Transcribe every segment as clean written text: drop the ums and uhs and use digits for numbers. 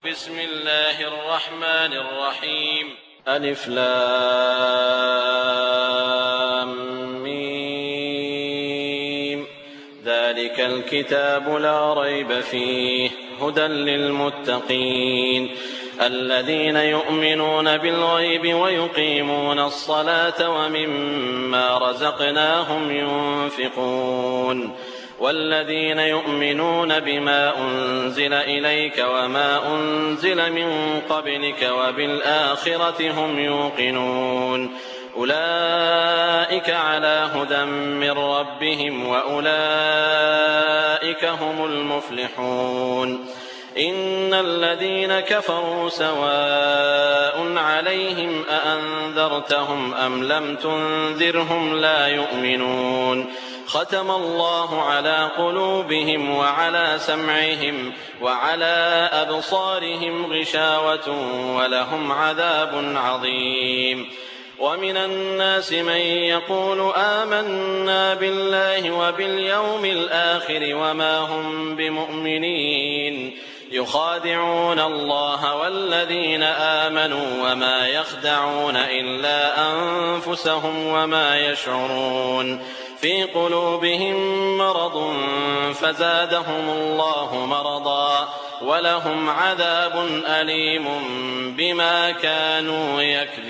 بسم الله الرحمن الرحيم. ألف لام ميم. ذلك الكتاب لا ريب فيه هدى للمتقين الذين يؤمنون بالغيب ويقيمون الصلاة ومما رزقناهم ينفقون والذين يؤمنون بما أنزل إليك وما أنزل من قبلك وبالآخرة هم يوقنون أولئك على هدى من ربهم وأولئك هم المفلحون. إن الذين كفروا سواء عليهم أأنذرتهم أم لم تنذرهم لا يؤمنون ختم الله على قلوبهم وعلى سمعهم وعلى أبصارهم غشاوة ولهم عذاب عظيم. ومن الناس من يقول آمنا بالله وباليوم الآخر وما هم بمؤمنين يخادعون الله والذين آمنوا وما يخدعون إلا أنفسهم وما يشعرون في قلوبهم مرض فزادهم الله مرضا ولهم عذاب أليم بما كانوا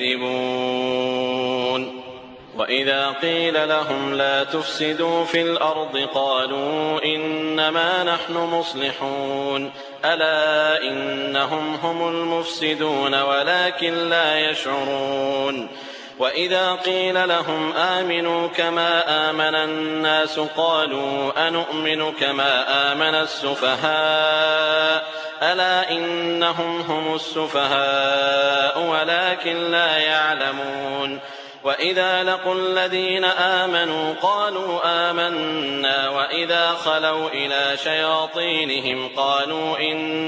يكذبون. وإذا قيل لهم لا تفسدوا في الأرض قالوا إنما نحن مصلحون ألا إنهم هم المفسدون ولكن لا يشعرون. وإذا قيل لهم آمنوا كما آمن الناس قالوا أنؤمن كما آمن السفهاء ألا إنهم هم السفهاء ولكن لا يعلمون. وإذا لقوا الذين آمنوا قالوا آمنا وإذا خلوا إلى شياطينهم قالوا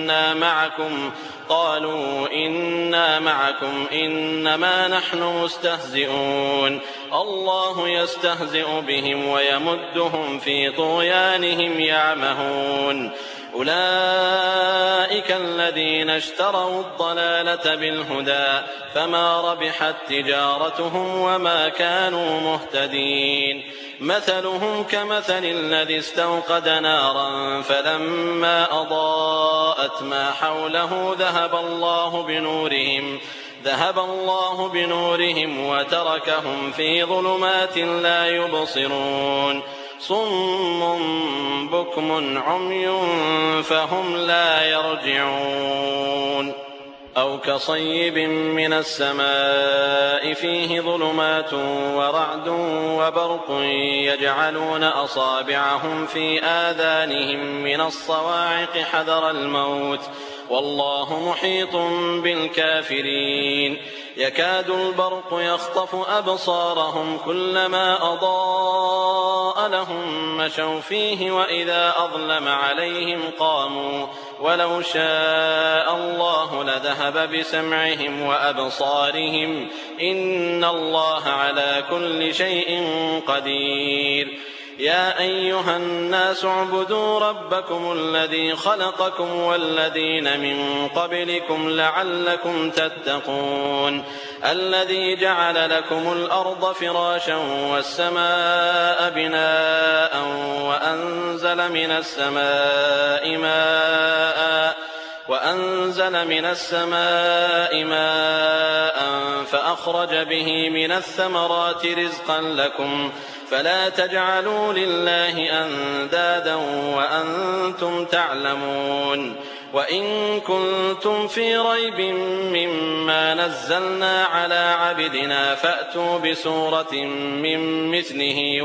إنا معكم إنما نحن مستهزئون الله يستهزئ بهم ويمدهم في طغيانهم يعمهون. أولئك الذين اشتروا الضلالة بالهدى فما ربحت تجارتهم وما كانوا مهتدين. مثلهم كمثل الذي استوقد نارا فلما أضاءت ما حوله ذهب الله بنورهم وتركهم في ظلمات لا يبصرون صم بكم عمي فهم لا يرجعون. أو كصيب من السماء فيه ظلمات ورعد وبرق يجعلون أصابعهم في آذانهم من الصواعق حذر الموت والله محيط بالكافرين. يكاد البرق يخطف أبصارهم كلما أضاء لهم مشوا فيه وإذا أظلم عليهم قاموا ولو شاء الله لذهب بسمعهم وأبصارهم إن الله على كل شيء قدير. يا أيها الناس اعبدوا ربكم الذي خلقكم والذين من قبلكم لعلكم تتقون الذي جعل لكم الأرض فراشا والسماء بناء وأنزل من السماء ماء فأخرج به من الثمرات رزقا لكم فلا تجعلوا لله أندادا وأنتم تعلمون. وإن كنتم في ريب مما نزلنا على عبدنا فأتوا بسورة من مثله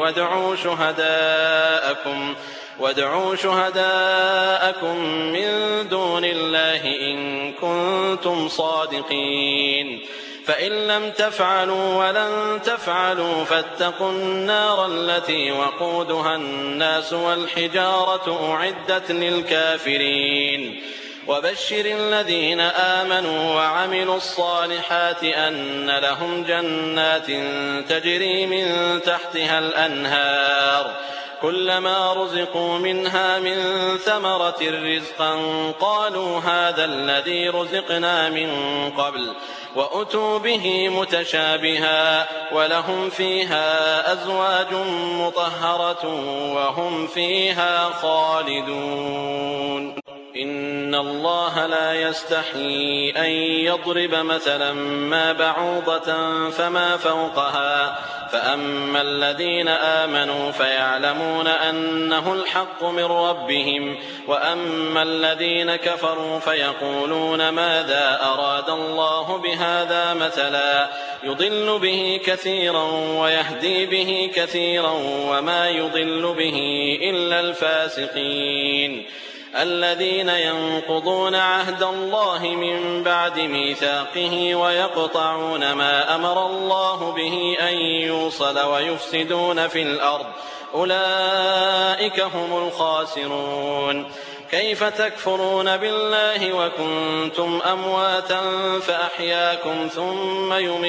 وادعوا شهداءكم من دون الله إن كنتم صادقين. فإن لم تفعلوا ولن تفعلوا فاتقوا النار التي وقودها الناس والحجارة أعدت للكافرين. وبشر الذين آمنوا وعملوا الصالحات أن لهم جنات تجري من تحتها الأنهار كلما رزقوا منها من ثمرة رزقا قالوا هذا الذي رزقنا من قبل وأتوا به متشابها ولهم فيها أزواج مطهرة وهم فيها خالدون إن الله لا يستحيي أن يضرب مثلا ما بعوضة فما فوقها فأما الذين آمنوا فيعلمون أنه الحق من ربهم وأما الذين كفروا فيقولون ماذا أراد الله بهذا مثلا يضل به كثيرا ويهدي به كثيرا وما يضل به إلا الفاسقين الذين ينقضون عهد الله من بعد ميثاقه ويقطعون ما أمر الله به أن يوصل ويفسدون في الأرض أولئك هم الخاسرون كيف تكفرون بالله وكنتم أمواتا فأحياكم ثم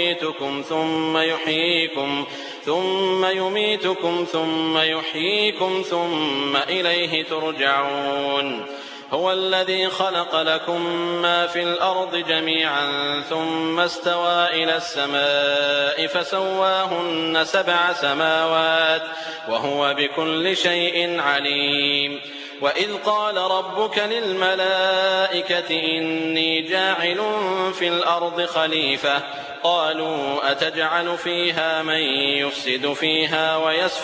يميتكم ثم يحييكم ثم إليه ترجعون هو الذي خلق لكم ما في الأرض جميعا ثم استوى إلى السماء فسواهن 7 سماوات وهو بكل شيء عليم وإذ قال ربك للملائكة إني جاعل في الأرض خليفة قالوا أتجعل فيها من يفسد فيها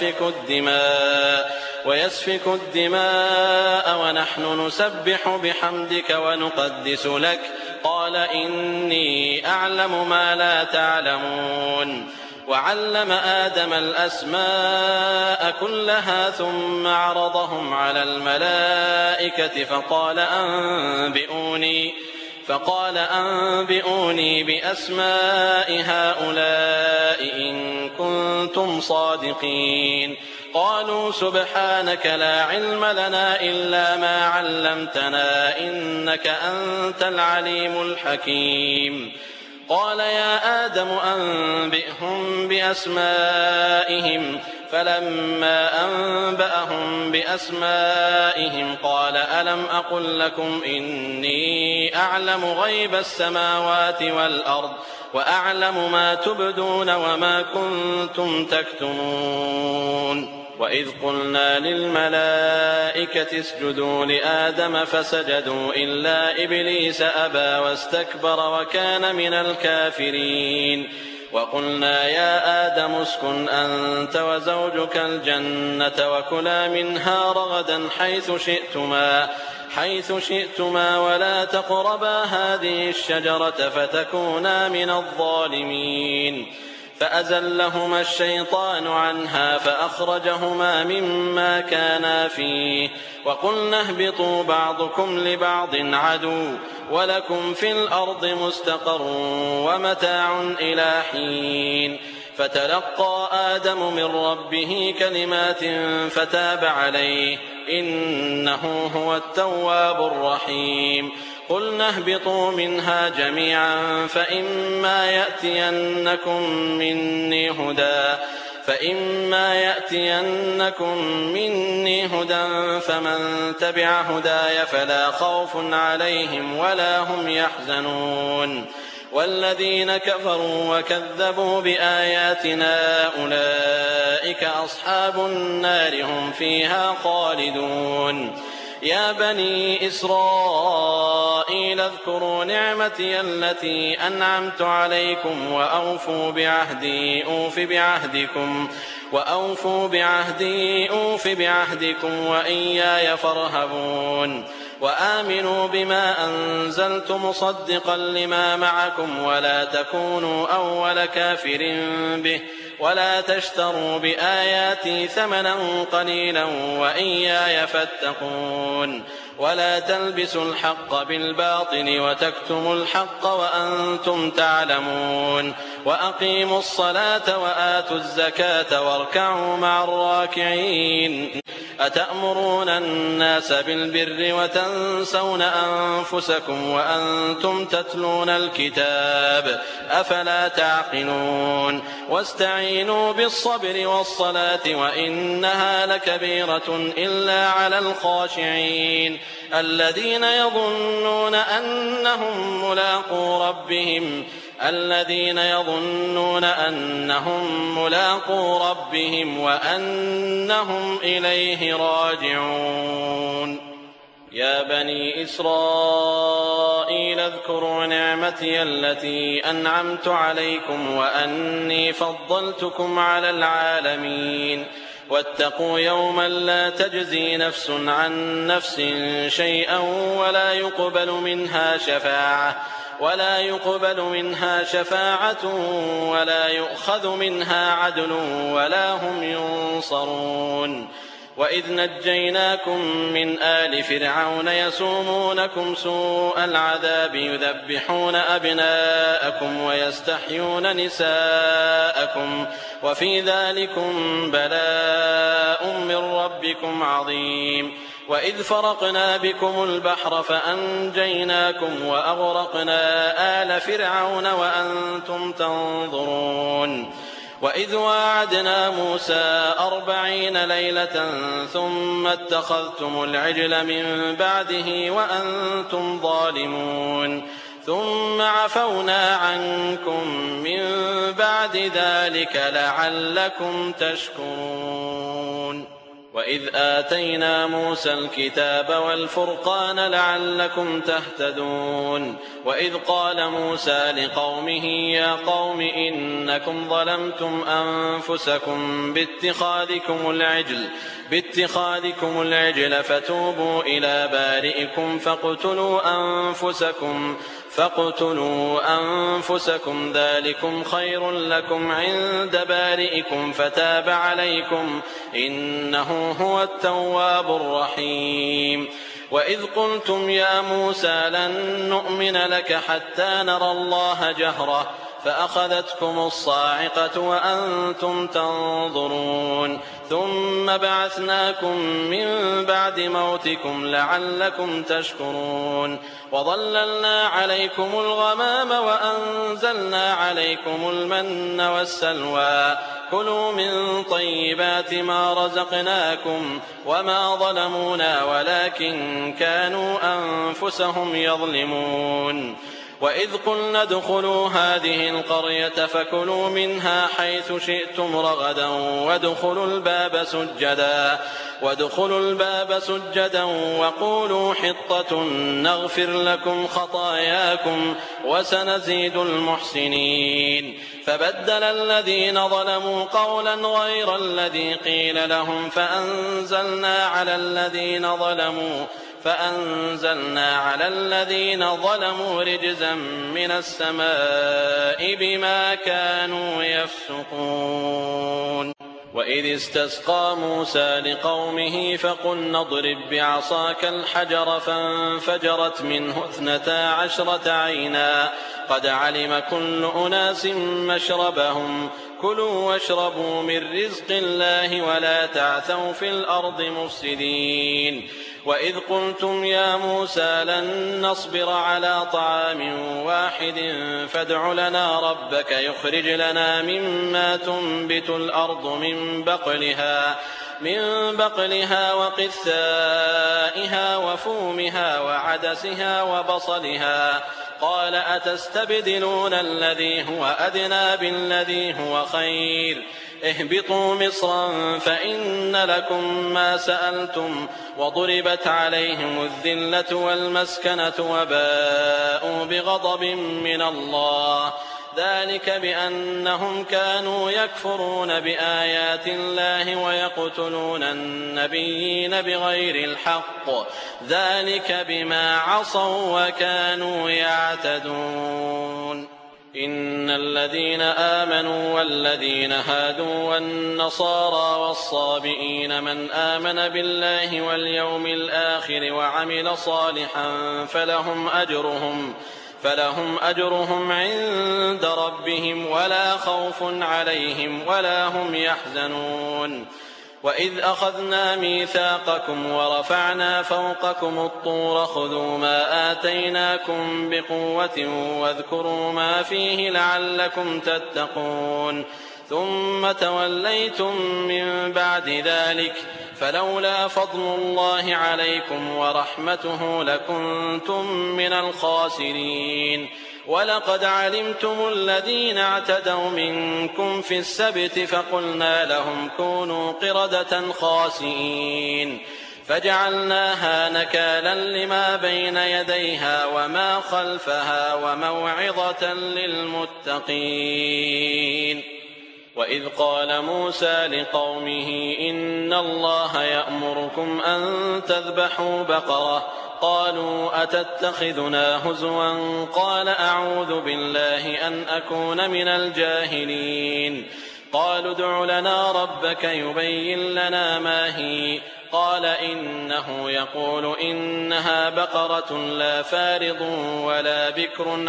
ويسفك الدماء ونحن نسبح بحمدك ونقدس لك قال إني أعلم ما لا تعلمون وعلم آدم الأسماء كلها ثم عرضهم على الملائكة فقال أنبئوني بأسماء هؤلاء إن كنتم صادقين قالوا سبحانك لا علم لنا إلا ما علمتنا إنك أنت العليم الحكيم قال يا آدم أنبئهم بأسمائهم فلما أنبأهم بأسمائهم قال ألم أقل لكم إني أعلم غيب السماوات والأرض وأعلم ما تبدون وما كنتم تكتمون وإذ قلنا للملائكة اسجدوا لآدم فسجدوا إلا إبليس أبى واستكبر وكان من الكافرين وقلنا يا آدم اسكن أنت وزوجك الجنة وكلا منها رغدا حيث شئتما ولا تقربا هذه الشجرة فتكونا من الظالمين فأزلهما الشيطان عنها فأخرجهما مما كانا فيه وقلنا اهبطوا بعضكم لبعض عدو ولكم في الأرض مستقر ومتاع إلى حين فتلقى آدم من ربه كلمات فتاب عليه إنه هو التواب الرحيم قلنا اهبطوا منها جميعا فإما يأتينكم مني هدى فمن تبع هداي فلا خوف عليهم ولا هم يحزنون والذين كفروا وكذبوا بآياتنا أولئك أصحاب النار هم فيها خالدون يا بني إسرائيل اذكروا نعمتي التي أنعمت عليكم وأوفوا بعهدي أوف بعهدكم وإياي فارهبون وآمنوا بما أنزلت مصدقا لما معكم ولا تكونوا أول كافر به ولا تشتروا بآياتي ثمنا قليلا وإياي فاتقون ولا تلبسوا الحق بالباطل وتكتموا الحق وأنتم تعلمون وأقيموا الصلاة وآتوا الزكاة واركعوا مع الراكعين أتأمرون الناس بالبر وتنسون أنفسكم وأنتم تتلون الكتاب أفلا تعقلون واستعينوا بالصبر والصلاة وإنها لكبيرة إلا على الخاشعين الذين يظنون أنهم ملاقو ربهم وأنهم إليه راجعون يا بني إسرائيل اذكروا نعمتي التي أنعمت عليكم وأني فضلتكم على العالمين واتقوا يوما لا تجزي نفس عن نفس شيئا ولا يقبل منها شفاعة ولا يؤخذ منها عدل ولا هم ينصرون وإذ نجيناكم من آل فرعون يسومونكم سوء العذاب يذبحون أبناءكم ويستحيون نساءكم وفي ذلكم بلاء من ربكم عظيم وإذ فرقنا بكم البحر فأنجيناكم وأغرقنا آل فرعون وأنتم تنظرون وإذ واعدنا موسى 40 ليلة ثم اتخذتم العجل من بعده وأنتم ظالمون ثم عفونا عنكم من بعد ذلك لعلكم تشكرون وإذ آتينا موسى الكتاب والفرقان لعلكم تهتدون وإذ قال موسى لقومه يا قوم إنكم ظلمتم أنفسكم باتخاذكم العجل فتوبوا إلى بارئكم فاقتلوا أنفسكم ذلكم خير لكم عند بارئكم فتاب عليكم إنه هو التواب الرحيم وإذ قلتم يا موسى لن نؤمن لك حتى نرى الله جهرة فأخذتكم الصاعقة وأنتم تنظرون ثم بعثناكم من بعد موتكم لعلكم تشكرون وظللنا عليكم الغمام وأنزلنا عليكم المن والسلوى كلوا من طيبات ما رزقناكم وما ظلمونا ولكن كانوا أنفسهم يظلمون وإذ قلنا ادخلوا هذه القرية فكلوا منها حيث شئتم رغدا وادخلوا الباب سجدا وقولوا حطة نغفر لكم خطاياكم وسنزيد المحسنين فبدل الذين ظلموا قولا غير الذي قيل لهم فأنزلنا على الذين ظلموا رجزا من السماء بما كانوا يفسقون وإذ استسقى موسى لقومه فقلنا اضرب بعصاك الحجر فانفجرت منه 12 عينا قد علم كل أناس مشربهم كلوا واشربوا من رزق الله ولا تعثوا في الأرض مفسدين وإذ قلتم يا موسى لن نصبر على طعام واحد فادع لنا ربك يخرج لنا مما تنبت الأرض من بقلها وقثائها وفومها وعدسها وبصلها قال أتستبدلون الذي هو أدنى بالذي هو خير اهبطوا مصرا فإن لكم ما سألتم وضربت عليهم الذلة والمسكنة وباءوا بغضب من الله ذلك بأنهم كانوا يكفرون بآيات الله ويقتلون النبيين بغير الحق ذلك بما عصوا وكانوا يعتدون إن الذين آمنوا والذين هادوا والنصارى والصابئين من آمن بالله واليوم الآخر وعمل صالحا فلهم أجرهم عند ربهم ولا خوف عليهم ولا هم يحزنون وإذ أخذنا ميثاقكم ورفعنا فوقكم الطور خذوا ما آتيناكم بقوة واذكروا ما فيه لعلكم تتقون ثم توليتم من بعد ذلك فلولا فضل الله عليكم ورحمته لكنتم من الخاسرين ولقد علمتم الذين اعتدوا منكم في السبت فقلنا لهم كونوا قردة خاسئين فجعلناها نكالا لما بين يديها وما خلفها وموعظة للمتقين. وإذ قال موسى لقومه إن الله يأمركم أن تذبحوا بقرة قالوا أتتخذنا هزوا قال أعوذ بالله أن أكون من الجاهلين قالوا ادع لنا ربك يبين لنا ما هي قال إنه يقول إنها بقرة لا فارض ولا بكر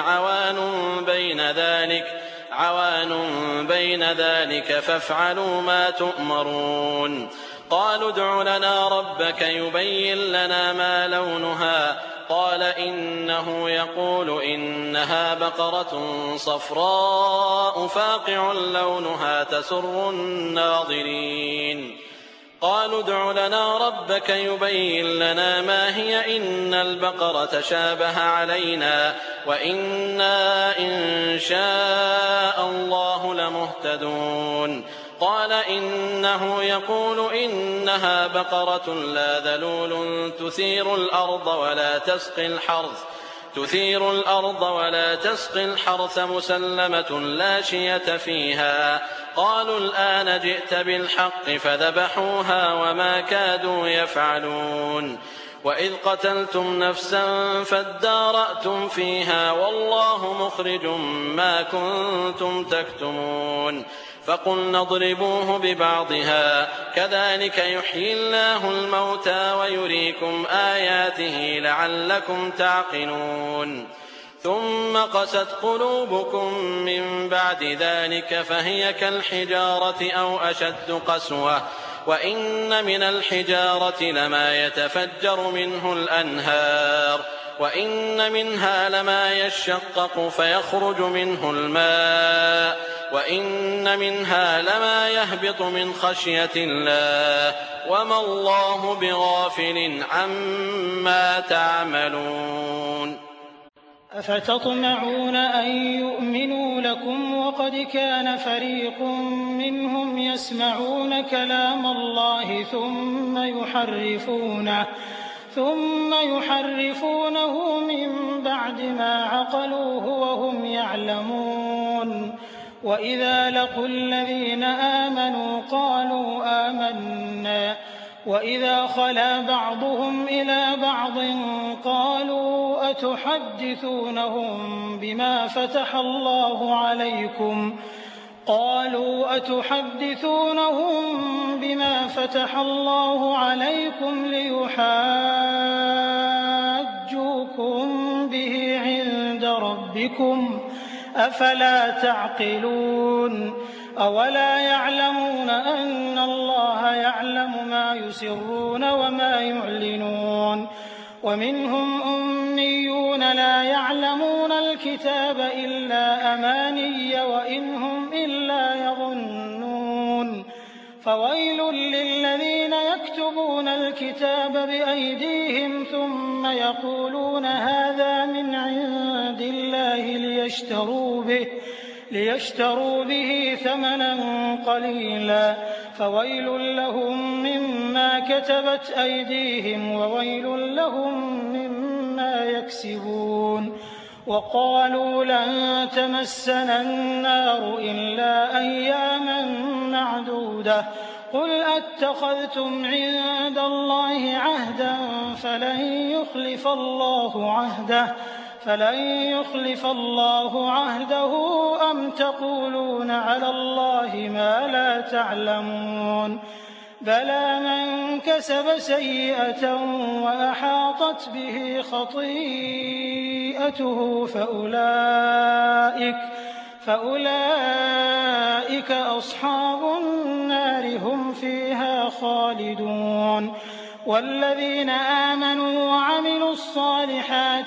عوان بين ذلك فافعلوا ما تؤمرون قالوا ادع لنا ربك يبين لنا ما لونها قال إنه يقول إنها بقرة صفراء فاقع لونها تسر الناظرين قالوا ادع لنا ربك يبين لنا ما هي إن البقرة شابه علينا وإنا إن شاء الله لمهتدون قال إنه يقول إنها بقرة لا ذلول تثير الأرض ولا تسقي الحرث مسلمة لا شية فيها قالوا الآن جئت بالحق فذبحوها وما كادوا يفعلون وإذ قتلتم نفسا فادارأتم فيها والله مخرج ما كنتم تكتمون فقلنا اضربوه ببعضها كذلك يحيي الله الموتى ويريكم آياته لعلكم تعقلون ثم قست قلوبكم من بعد ذلك فهي كالحجارة أو أشد قسوة وإن من الحجارة لما يتفجر منه الأنهار وإن منها لما يشقق فيخرج منه الماء وإن منها لما يهبط من خشية الله وما الله بغافل عما تعملون أفتطمعون أن يؤمنوا لكم وقد كان فريق منهم يسمعون كلام الله ثم يحرفونه من بعد ما عقلوه وهم يعلمون وإذا لقوا الذين آمنوا قالوا آمنا وإذا خلا بعضهم إلى بعض قالوا أتحدثونهم بما فتح الله عليكم ليحاجوكم به عند ربكم أفلا تعقلون أولا يعلمون أن الله يعلم ما يسرون وما يعلنون ومنهم أميون لا يعلمون الكتاب إلا أماني وإن هم إلا يظنون فويل للذين يكتبون الكتاب بأيديهم ثم يقولون هذا من عند الله ليشتروا به ثمنا قليلا فويل لهم مما كتبت أيديهم وويل لهم مما يكسبون وقالوا لن تمسنا النار إلا أياما معدودة قل أتخذتم عند الله عهدا فلن يخلف الله عهده أم تقولون على الله ما لا تعلمون بلى من كسب سيئة وأحاطت فأولئك أصحاب النار هم فيها خالدون والذين آمنوا وعملوا الصالحات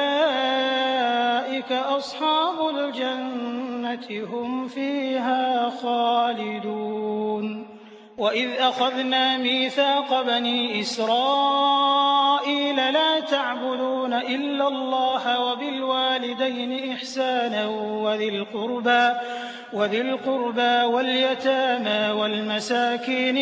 أولئك أصحاب الجنة هم فيها خالدون وإذ أخذنا ميثاق بني إسرائيل لا تعبدون إلا الله وبالوالدين إحسانا وذي القربى واليتامى والمساكين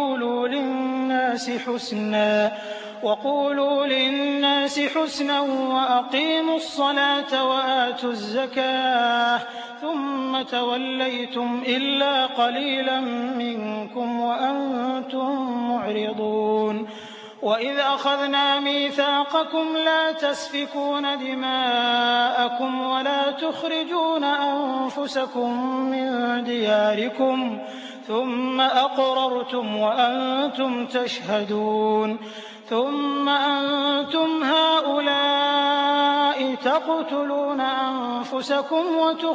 وقولوا للناس حسنا وأقيموا الصلاة وآتوا الزكاة ثم توليتم إلا قليلا منكم وأنتم معرضون وإذ أخذنا ميثاقكم لا تسفكون دماءكم ولا تخرجون أنفسكم من دياركم ثم أقررتم وأنتم تشهدون ثم أنتم هؤلاء تقتلون أنفسكم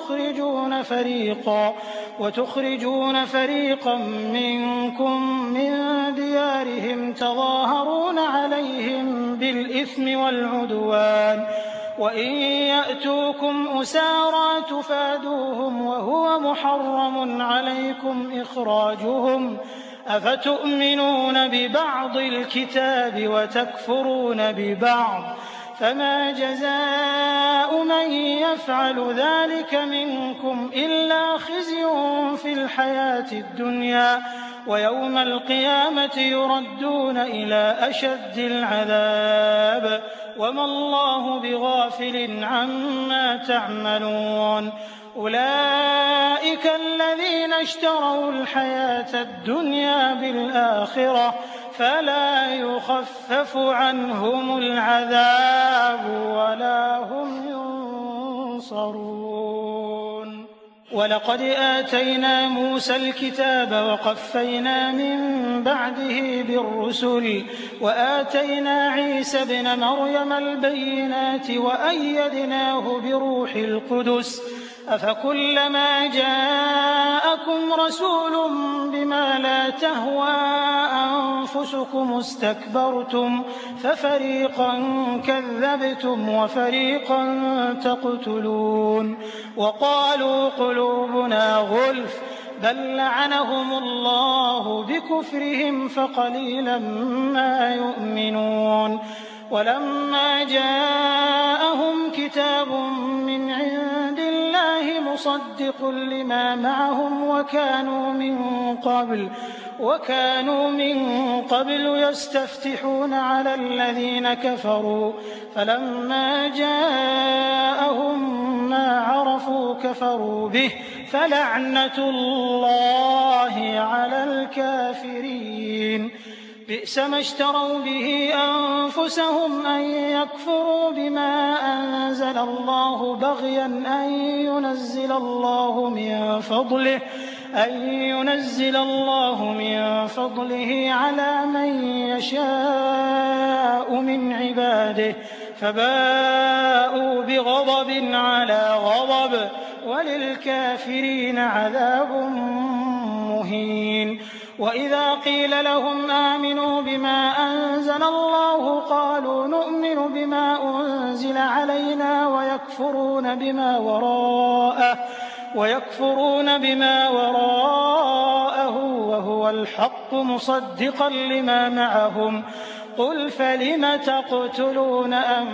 وتخرجون فريقا منكم من ديارهم تظاهرون عليهم بالإثم والعدوان وإن يأتوكم أسارى تفادوهم وهو محرم عليكم إخراجهم أفتؤمنون ببعض الكتاب وتكفرون ببعض فما جزاء من يفعل ذلك منكم إلا خزي في الحياة الدنيا ويوم القيامة يردون إلى أشد العذاب وما الله بغافل عما تعملون أولئك الذين اشتروا الحياة الدنيا بالآخرة فلا يخفف عنهم العذاب ولا هم ينصرون ولقد آتينا موسى الكتاب وقفينا من بعده بالرسل وآتينا عيسى ابن مريم البينات وأيدناه بروح القدس أفكلما جاءكم رسول بما لا تهوى أنفسكم استكبرتم ففريقا كذبتم وفريقا تقتلون وقالوا قلوبنا غلف بل لعنهم الله بكفرهم فقليلا ما يؤمنون ولما جاءهم كتاب من عند الله مصدق لما معهم وكانوا من قبل يستفتحون على الذين كفروا فلما جاءهم ما عرفوا كفروا به فلعنة الله على الكافرين بئس ما اشتروا به أنفسهم أن يكفروا بما أنزل الله بغيا أن ينزل الله من فضله على من يشاء من عباده فباءوا بغضب على غضب وللكافرين عذاب مهين وإذا قيل لهم آمنوا بما أنزل الله قالوا نؤمن بما أنزل علينا ويكفرون بما وراءه وهو الحق مصدقا لما معهم قل فلم تقتلون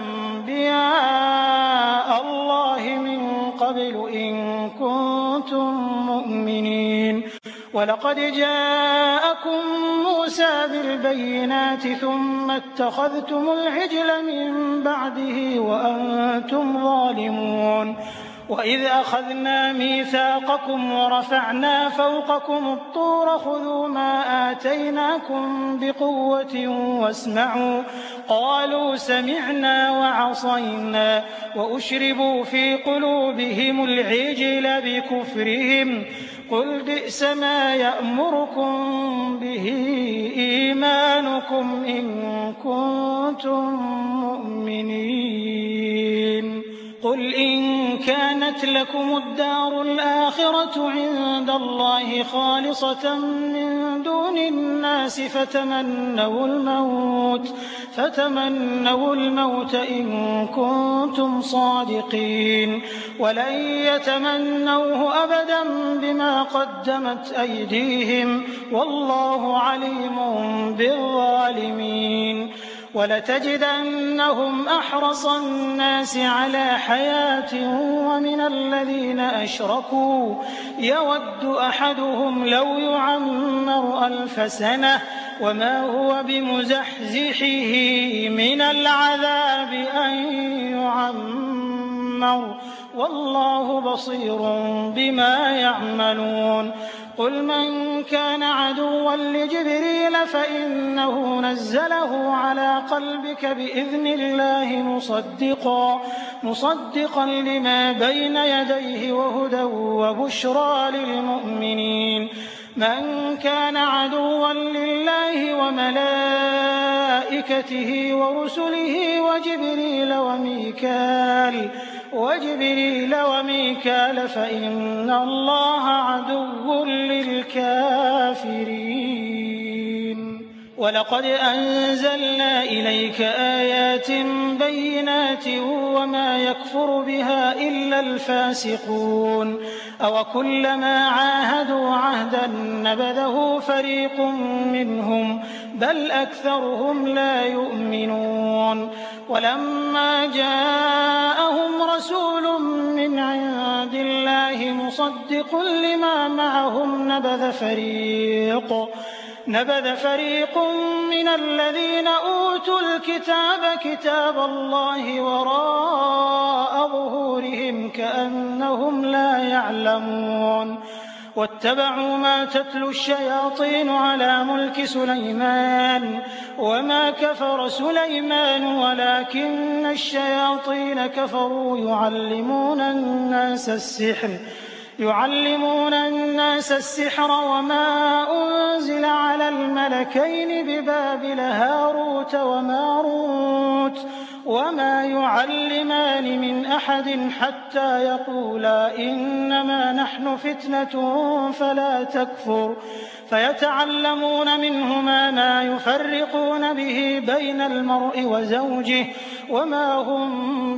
أنبياء الله من قبل إن كنتم مؤمنين ولقد جاءكم موسى بالبينات ثم اتخذتم العجل من بعده وأنتم ظالمون وإذ أخذنا ميثاقكم ورفعنا فوقكم الطور خذوا ما آتيناكم بقوة واسمعوا قالوا سمعنا وعصينا وأشربوا في قلوبهم العجل بكفرهم قل بئس ما يأمركم به إيمانكم إن كنتم مؤمنين قل قل إن كانت لكم الدار الآخرة عند الله خالصة من دون الناس فتمنوا الموت إن كنتم صادقين ولن يتمنوه أبدا بما قدمت أيديهم والله عليم بالظالمين ولتجدنهم أحرص الناس على حياة ومن الذين أشركوا يود أحدهم لو يعمر 1000 سنة وما هو بمزحزحه من العذاب أن يعمر والله بصير بما يعملون قل من كان عدوا لجبريل فإنه نزله على قلبك بإذن الله مصدقا لما بين يديه وهدى وبشرى للمؤمنين من كان عدوا لله وملائكته ورسله وجبريل وميكال فإن الله عدو للكافرين ولقد أنزلنا إليك آيات بينات وما يكفر بها إلا الفاسقون أوكلما عاهدوا عهدا نبذه فريق منهم بل أكثرهم لا يؤمنون ولما جاءهم رسول من عند الله مصدق لما معهم نبذ فريق من الذين أوتوا الكتاب كتاب الله وراء ظهورهم كأنهم لا يعلمون واتبعوا ما تتلو الشياطين على ملك سليمان وما كفر سليمان ولكن الشياطين كفروا يعلمون الناس السحر وما أنزل على الملكين ببابل هاروت وماروت وما يعلمان من أحد حتى يقولا إنما نحن فتنة فلا تكفر فيتعلمون منهما ما يفرقون به بين المرء وزوجه وما هم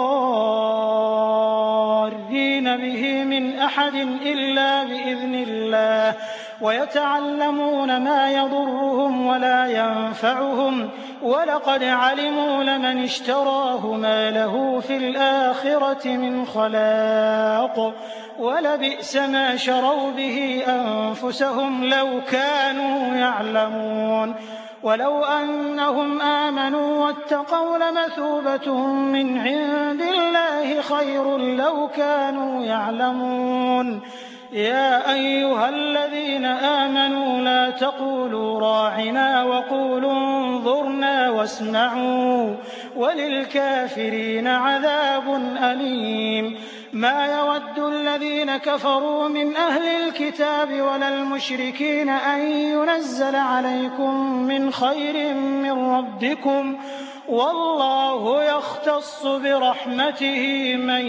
بضارين به من أحد إلا بإذن الله ويتعلمون ما يضرهم ولا ينفعهم ولقد علموا لمن اشتراه ما له في الآخرة من خلاق ولبئس ما شروا به أنفسهم لو كانوا يعلمون ولو أنهم آمنوا واتقوا لمثوبة من عند الله خير لو كانوا يعلمون يا أيها الذين آمنوا لا تقولوا راعنا وقولوا انظرنا واسمعوا وللكافرين عذاب أليم ما يود الذين كفروا من أهل الكتاب ولا المشركين أن ينزل عليكم من خير من ربكم والله يختص برحمته من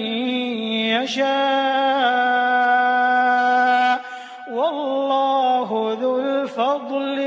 يشاء والله ذو الفضل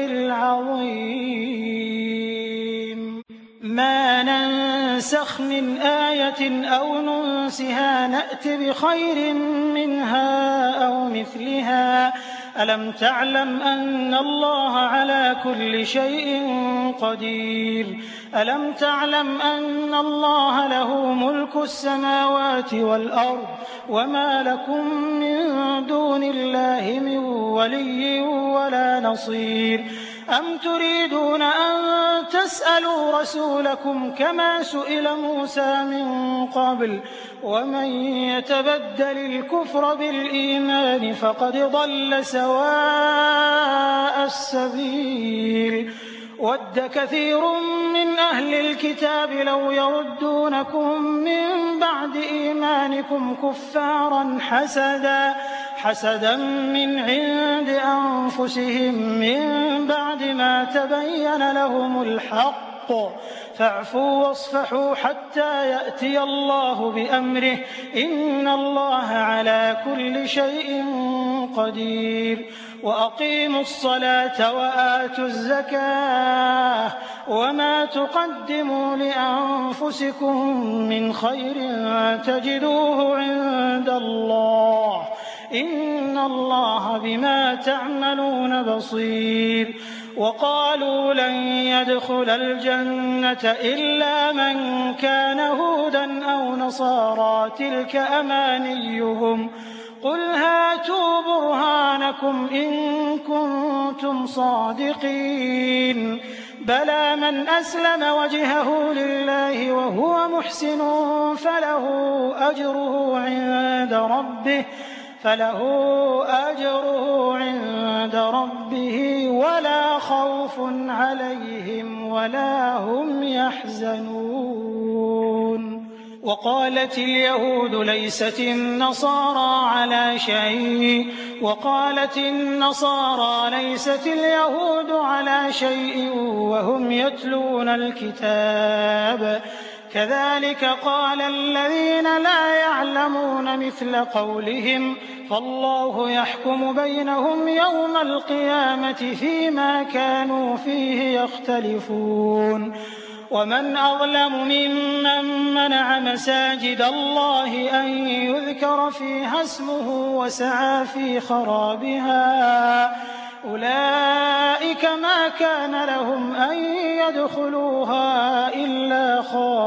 العظيم ما ننسخ من آية أو ننسها نأت بخير منها أو مثلها ألم تعلم أن الله على كل شيء قدير ألم تعلم أن الله له ملك السماوات والأرض وما لكم من دون الله من ولي ولا نصير أم تريدون أن تسألوا رسولكم كما سئل موسى من قبل ومن يتبدل الكفر بالإيمان فقد ضل سواء السبيل ود كثير من أهل الكتاب لو يردونكم من بعد إيمانكم كفارا حسدا من عند أنفسهم من بعد ما تبين لهم الحق الحق فاعفوا واصفحوا حتى يأتي الله بأمره إن الله على كل شيء قدير وأقيموا الصلاة وآتوا الزكاة وما تقدموا لأنفسكم من خير تجدوه عند الله إن الله بما تعملون بصير وقالوا لن يدخل الجنة إلا من كان هودا أو نصارى تلك أمانيهم قل هاتوا برهانكم إن كنتم صادقين بلى من أسلم وجهه لله وهو محسن فله أجره عند ربه ولا خوف عليهم ولا هم يحزنون وقالت اليهود ليست النصارى على شيء وقالت النصارى ليست اليهود على شيء وهم يتلون الكتاب كذلك قال الذين لا يعلمون مثل قولهم فالله يحكم بينهم يوم القيامة فيما كانوا فيه يختلفون ومن أظلم ممن منع مساجد الله أن يذكر فيها اسمه وسعى في خرابها أولئك ما كان لهم أن يدخلوها إلا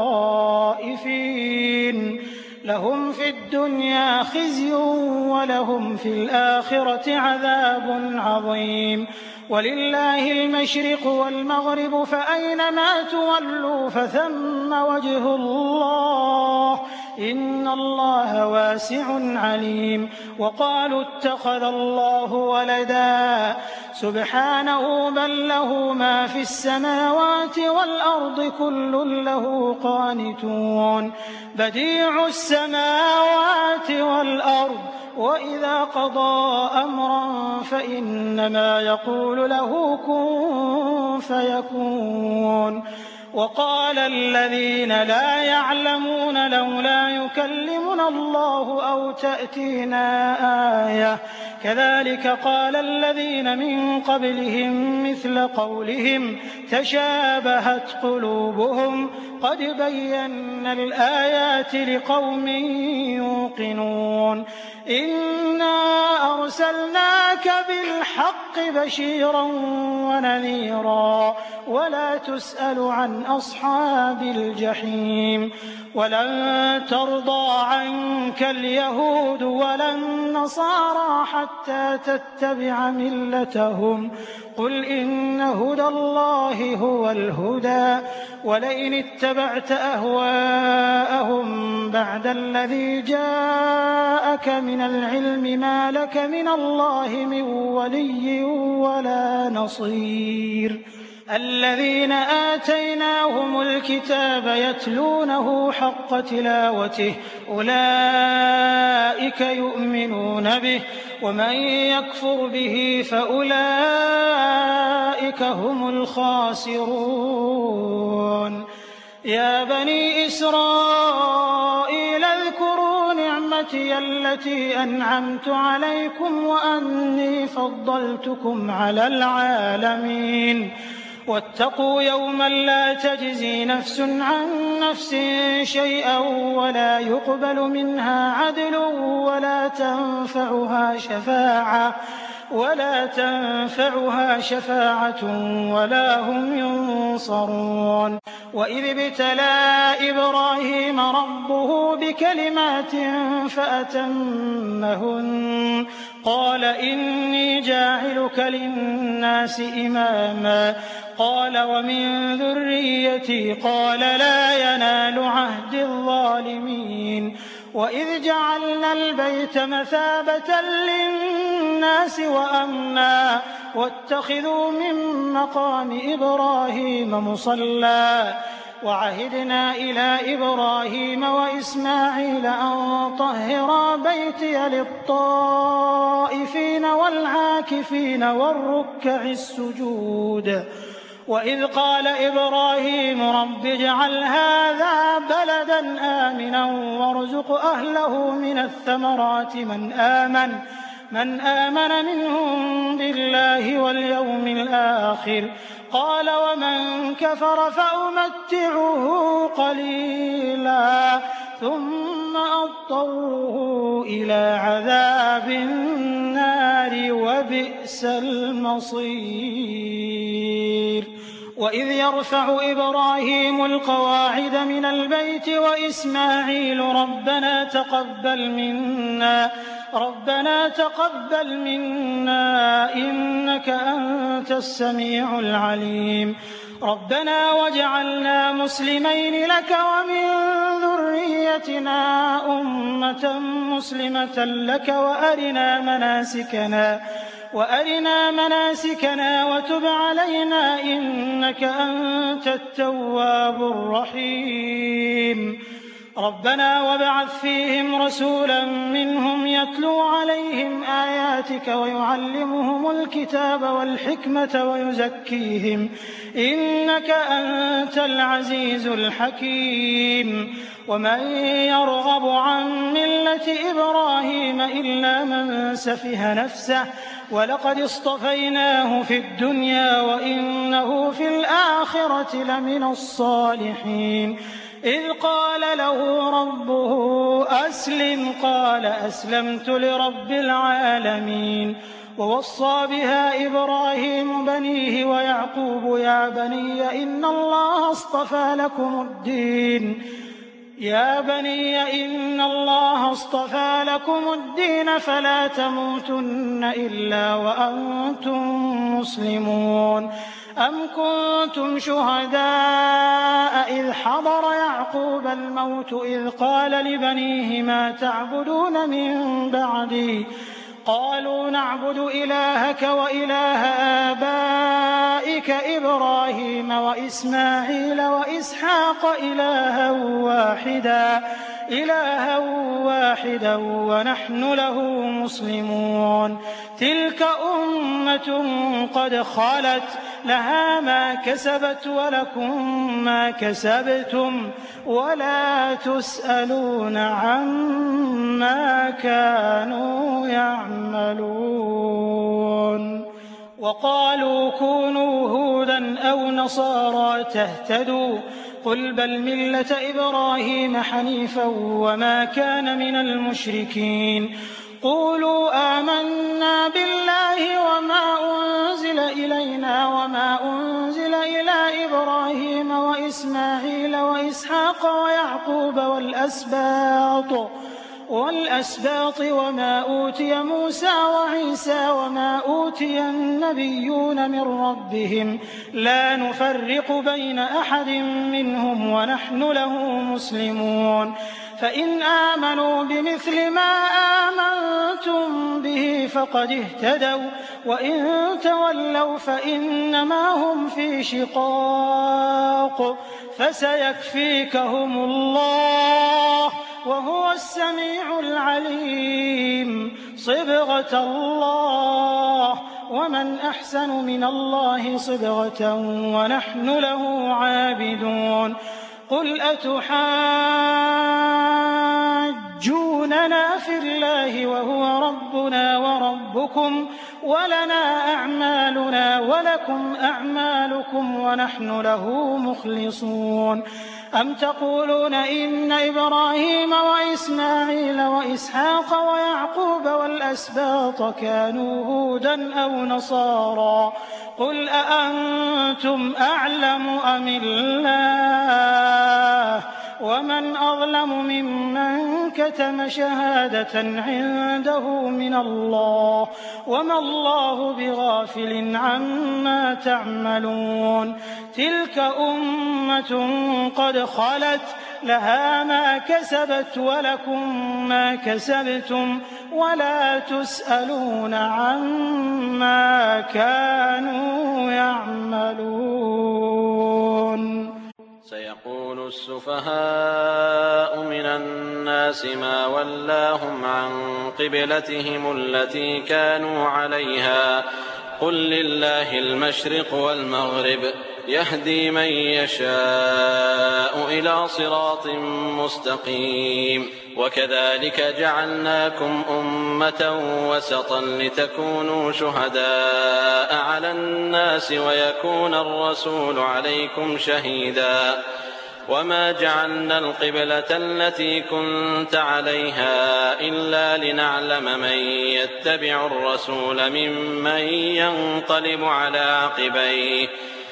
خائفين لهم في الدنيا خزي ولهم في الآخرة عذاب عظيم ولله المشرق والمغرب فأينما تولوا فثم وجه الله إن الله واسع عليم وقالوا اتخذ الله ولدا سبحانه بل له ما في السماوات والأرض كل له قانتون بديع السماوات والأرض وإذا قضى أمرا فإنما يقول له كن فيكون وقال الذين لا يعلمون لولا يكلمنا الله أو تأتينا آية كذلك قال الذين من قبلهم مثل قولهم تشابهت قلوبهم قد بينا الآيات لقوم يوقنون إنا أرسلناك بالحق بشيرا ونذيرا ولا تسأل عن أصحاب الجحيم ولن ترضى عنك اليهود ولا النصارى حتى تتبع ملتهم قل إن هدى الله هو الهدى ولئن اتبعت أهواءهم بعد الذي جاءك من العلم ما لك من الله من ولي ولا نصير الذين آتيناهم الكتاب يتلونه حق تلاوته أولئك يؤمنون به ومن يكفر به فأولئك هم الخاسرون يا بني إسرائيل اذكروا نعمتي التي أنعمت عليكم وأني فضلتكم على العالمين واتقوا يوما لا تجزي نفس عن نفس شيئا ولا يقبل منها عدل ولا تنفعها شفاعة ولا هم ينصرون وإذ ابتلى إبراهيم ربه بكلمات فأتمهن قال إني جاعلك للناس إماما قال ومن ذريتي قال لا ينال عهد الظالمين وإذ جعلنا البيت مثابة للناس وأمنا واتخذوا من مقام إبراهيم مصلى وعهدنا إلى إبراهيم وإسماعيل أن طهرا بيتي للطائفين والعاكفين والركع السجود وإذ قال إبراهيم رب اجعل هذا بلدا آمنا وارزق أهله من الثمرات من آمن منهم بالله واليوم الآخر قال ومن كفر فأمتعه قليلا ثم أضطره إلى عذاب النار وبئس المصير وإذ يرفع إبراهيم القواعد من البيت وإسماعيل ربنا تقبل منا إنك أنت السميع العليم ربنا واجعلنا مسلمين لك ومن ذريتنا أمة مسلمة لك وأرنا مناسكنا وتب علينا إنك أنت التواب الرحيم ربنا وابعث فيهم رسولا منهم يتلو عليهم آياتك ويعلمهم الكتاب والحكمة ويزكيهم إنك أنت العزيز الحكيم ومن يرغب عن ملة إبراهيم إلا من سفه نفسه ولقد اصطفيناه في الدنيا وإنه في الآخرة لمن الصالحين إذ قال له ربه أسلم قال أسلمت لرب العالمين ووصى بها إبراهيم بنيه ويعقوب يا بني إن الله اصطفى لكم الدين فلا تموتن إلا وأنتم مسلمون أم كنتم شهداء إذ حضر يعقوب الموت إذ قال لبنيه ما تعبدون من بعدي قالوا نعبد إلهك وإله آبائك إبراهيم وإسماعيل وإسحاق إلها واحدا ونحن له مسلمون تلك أمة قد خلت لها ما كسبت ولكم ما كسبتم ولا تسألون عما كانوا يعملون وقالوا كونوا هودا أو نصارى تهتدوا قل بل ملة إبراهيم حنيفا وما كان من المشركين قولوا آمنا بالله وما أنزل إلينا وما أنزل إلى إبراهيم وإسماعيل وإسحاق ويعقوب والأسباط وما أوتي موسى وعيسى وما أوتي النبيون من ربهم لا نفرق بين أحد منهم ونحن له مسلمون فإن آمنوا بمثل ما آمنتم به فقد اهتدوا وإن تولوا فإنما هم في شقاق فسيكفيكهم الله وهو السميع العليم صبغة الله ومن أحسن من الله صبغة ونحن له عابدون قل أتحاجوننا في الله وهو ربنا وربكم ولنا أعمالنا ولكم أعمالكم ونحن له مخلصون أم تقولون إن إبراهيم وإسماعيل وإسحاق ويعقوب والأسباط كانوا هودا أو نصارى قل أأنتم أعلم أم الله ومن أظلم ممن كتم شهادة عنده من الله وما الله بغافل عما تعملون تلك أمة قد خلت لها ما كسبت ولكم ما كسبتم ولا تسألون عما كانوا يعملون سيقول السفهاء من الناس ما ولاهم عن قبلتهم التي كانوا عليها قل لله المشرق والمغرب يهدي من يشاء إلى صراط مستقيم. وكذلك جعلناكم أمة وسطا لتكونوا شهداء على الناس ويكون الرسول عليكم شهيدا. وما جعلنا القبلة التي كنت عليها إلا لنعلم من يتبع الرسول ممن ينقلب على عقبيه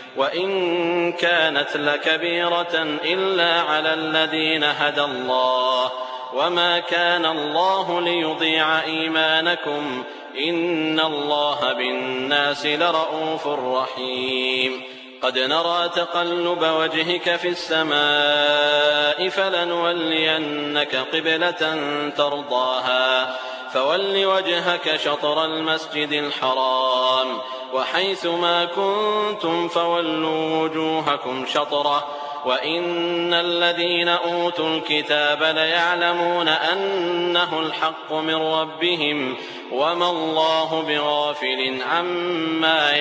وإن كانت لكبيرة إلا على الذين هدى الله وما كان الله ليضيع إيمانكم إن الله بالناس لرءوف رحيم. قد نرى تقلب وجهك في السماء فلنولينك قبلة ترضاها فول وجهك شطر المسجد الحرام وحيث ما كنتم فولوا وجوهكم شطره وإن الذين أوتوا الكتاب ليعلمون أنه الحق من ربهم وما الله بغافل عما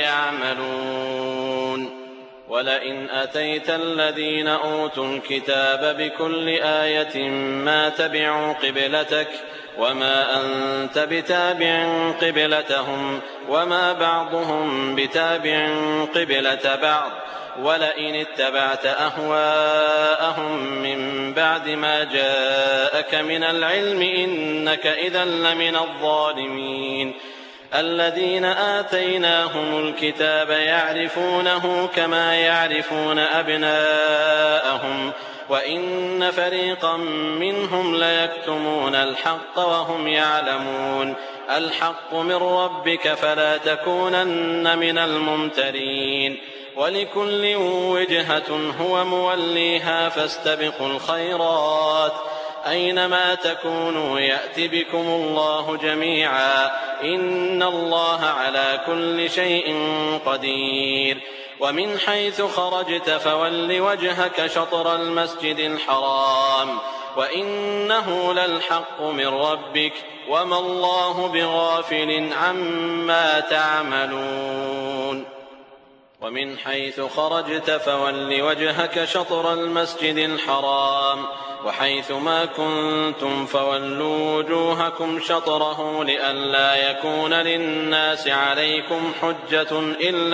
يعملون. ولئن أتيت الذين أوتوا الكتاب بكل آية ما تبعوا قبلتك وما أنت بتابع قبلتهم وما بعضهم بتابع قبلة بعض ولئن اتبعت أهواءهم من بعد ما جاءك من العلم إنك إذا لمن الظالمين. الذين آتيناهم الكتاب يعرفونه كما يعرفون أبناءهم وإن فريقا منهم ليكتمون الحق وهم يعلمون. الحق من ربك فلا تكونن من الممترين. ولكل وجهة هو موليها فاستبقوا الخيرات أينما تكونوا يأت بكم الله جميعا إن الله على كل شيء قدير. ومن حيث خرجت فول وجهك شطر المسجد الحرام وإنه للحق من ربك وما الله بغافل عما تعملون. ومن حيث خرجت فول وجهك شطر المسجد الحرام وحيث ما كنتم فولوا وجوهكم شطره لئلا يكون للناس عليكم حجة إلا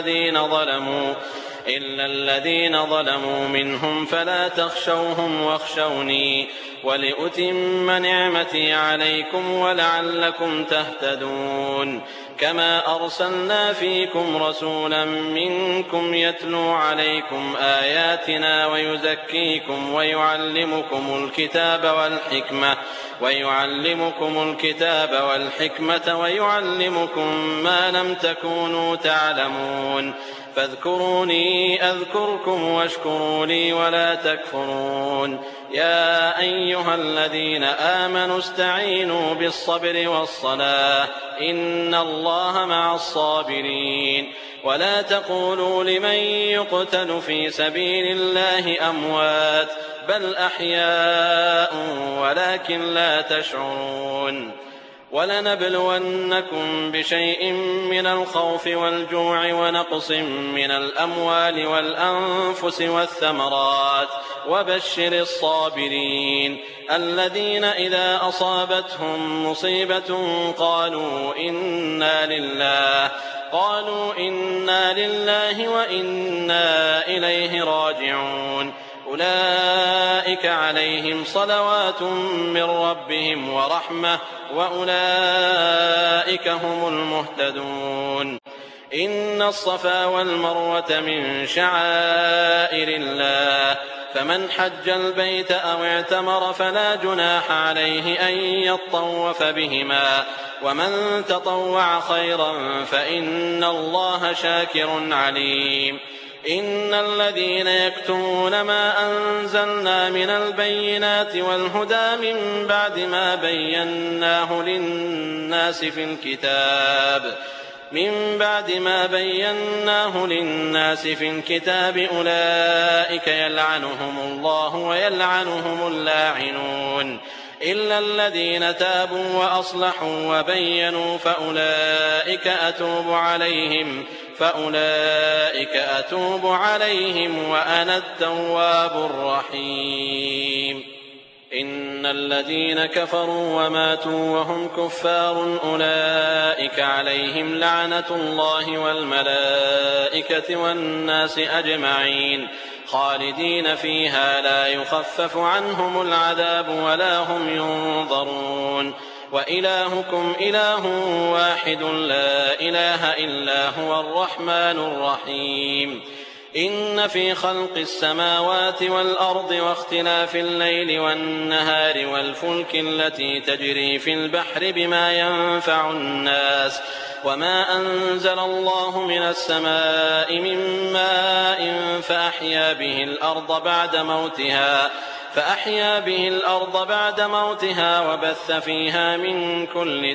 الذين ظلموا منهم فلا تخشوهم واخشوني ولأتم نعمتي عليكم ولعلكم تهتدون. كما أرسلنا فيكم رسولا منكم يتلو عليكم آياتنا ويزكيكم ويعلمكم الكتاب والحكمة ويعلمكم ما لم تكونوا تعلمون. فاذكروني أذكركم واشكروا لي ولا تكفرون. يا أيها الذين آمنوا استعينوا بالصبر والصلاة إن الله مع الصابرين. ولا تقولوا لمن يقتل في سبيل الله أموات بل أحياء ولكن لا تشعرون. ولنبلونكم بشيء من الخوف والجوع ونقص من الأموال والأنفس والثمرات وبشر الصابرين الذين إذا أصابتهم مصيبة قالوا إنا لله وإنا إليه راجعون. أولئك عليهم صلوات من ربهم ورحمة وأولئك هم المهتدون. إن الصفا والمروة من شعائر الله فمن حج البيت أو اعتمر فلا جناح عليه أن يطوف بهما ومن تطوع خيرا فإن الله شاكر عليم. إن الذين يكتمون ما أنزلنا من البينات والهدى من بعد ما بيناه للناس في الكتاب أولئك يلعنهم الله ويلعنهم اللاعنون إلا الذين تابوا وأصلحوا وبينوا فأولئك أتوب عليهم فأولئك أتوب عليهم وأنا التواب الرحيم. إن الذين كفروا وماتوا وهم كفار أولئك عليهم لعنة الله والملائكة والناس أجمعين خالدين فيها لا يخفف عنهم العذاب ولا هم ينظرون. وإلهكم إله واحد لا إله إلا هو الرحمن الرحيم. إن في خلق السماوات والأرض واختلاف الليل والنهار والفلك التي تجري في البحر بما ينفع الناس وما أنزل الله من السماء من ماء فأحيا به الأرض بعد موتها وبث فيها من كل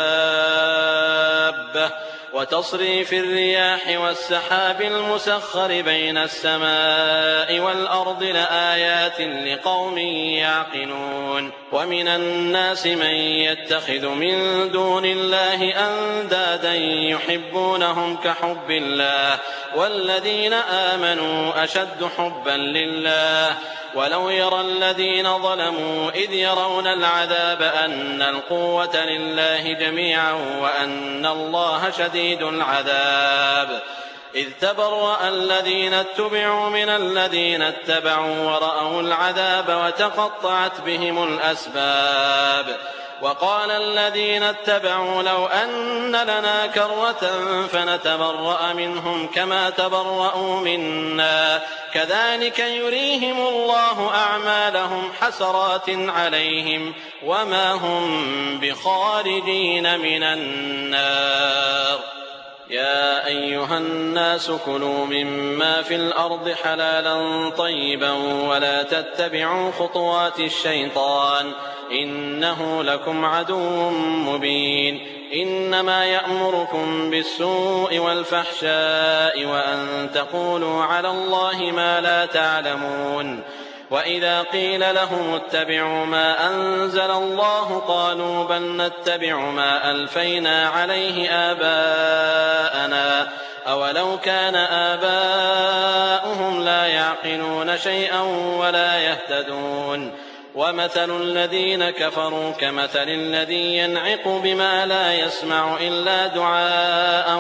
دابة وتصريف الرياح والسحاب المسخر بين السماء والأرض لآيات لقوم يعقلون. ومن الناس من يتخذ من دون الله أندادا يحبونهم كحب الله والذين آمنوا أشد حبا لله. ولو يرى الذين ظلموا إذ يرون العذاب أن القوة لله جميعا وأن الله شديد العذاب. إذ تبرأ الذين اتبعوا من الذين اتبعوا ورأوا العذاب وتقطعت بهم الأسباب. وقال الذين اتبعوا لو أن لنا كرة فنتبرأ منهم كما تبرأوا منا كذلك يريهم الله أعمالهم حسرات عليهم وما هم بخارجين من النار. يا أيها الناس كلوا مما في الأرض حلالا طيبا ولا تتبعوا خطوات الشيطان إنه لكم عدو مبين. إنما يأمركم بالسوء والفحشاء وأن تقولوا على الله ما لا تعلمون. وإذا قيل لهم اتبعوا ما أنزل الله قالوا بل نتبع ما ألفينا عليه آباءنا أولو كان آباؤهم لا يعقلون شيئا ولا يهتدون. ومثل الذين كفروا كمثل الذي ينعق بما لا يسمع إلا دعاء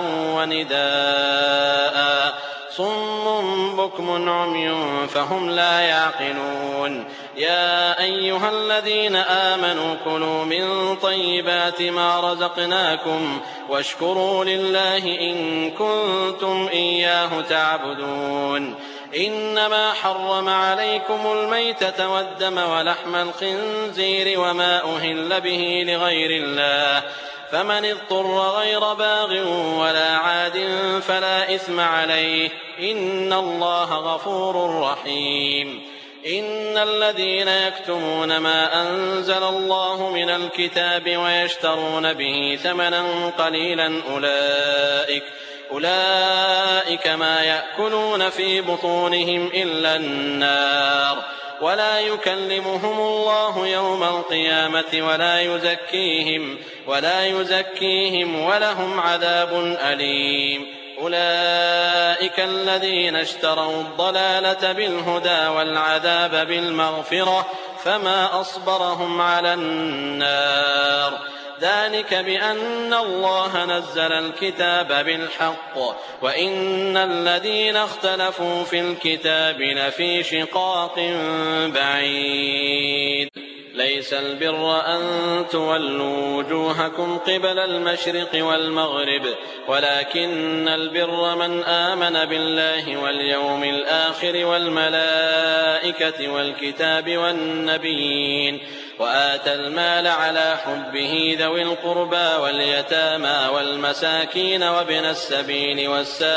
ونداء صم بكم عمي فهم لا يعقلون. يا أيها الذين آمنوا كلوا من طيبات ما رزقناكم واشكروا لله إن كنتم إياه تعبدون. إنما حرم عليكم الميتة والدم ولحم الخنزير وما أهل به لغير الله فمن اضطر غير باغ ولا عاد فلا إثم عليه إن الله غفور رحيم. إن الذين يكتمون ما أنزل الله من الكتاب ويشترون به ثمنا قليلا أولئك ما يأكلون في بطونهم إلا النار ولا يكلمهم الله يوم القيامة ولا يزكيهم ولهم عذاب أليم. أولئك الذين اشتروا الضلالة بالهدى والعذاب بالمغفرة فما أصبرهم على النار. ذلك بأن الله نزل الكتاب بالحق وإن الذين اختلفوا في الكتاب لفي شقاق بعيد. ليس البر أن تولوا وجوهكم قبل المشرق والمغرب ولكن البر من آمن بالله واليوم الآخر والملائكة والكتاب والنبيين وآتى المال على حبه ذوي القربى واليتامى والمساكين وابن السبيل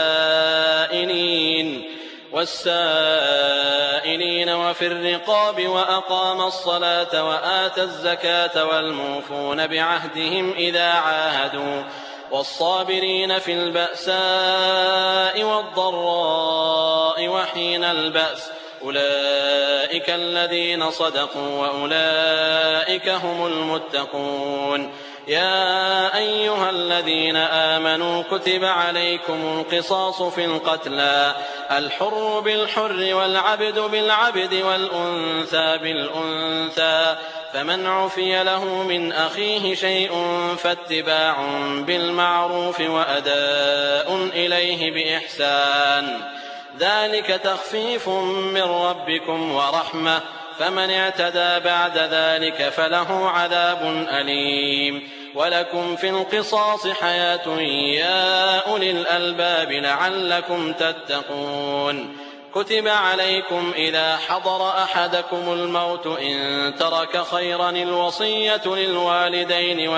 والسائلين وفي الرقاب وأقام الصلاة وآتى الزكاة والموفون بعهدهم إذا عاهدوا والصابرين في البأساء والضراء وحين البأس أولئك الذين صدقوا وأولئك هم المتقون. يا أيها الذين آمنوا كتب عليكم القصاص في القتلى الحر بالحر والعبد بالعبد والأنثى بالأنثى فمن عفي له من أخيه شيء فاتباع بالمعروف وأداء إليه بإحسان ذلك تخفيف من ربكم ورحمة فمن اعتدى بعد ذلك فله عذاب أليم ولكم في القصاص حياة يا أولي الألباب لعلكم تتقون كتب عليكم إذا حضر أحدكم الموت إن ترك خيرا الوصية للوالدين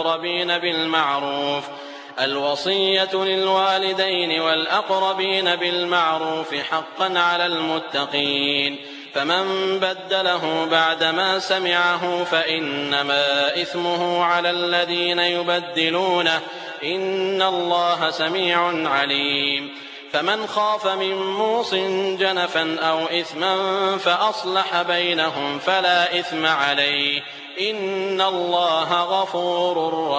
والأقربين بالمعروف حقا على المتقين فمن بدله بعدما سمعه فإنما إثمه على الذين يبدلونه إن الله سميع عليم فمن خاف من موص جنفا أو إثما فأصلح بينهم فلا إثم عليه إن الله غفور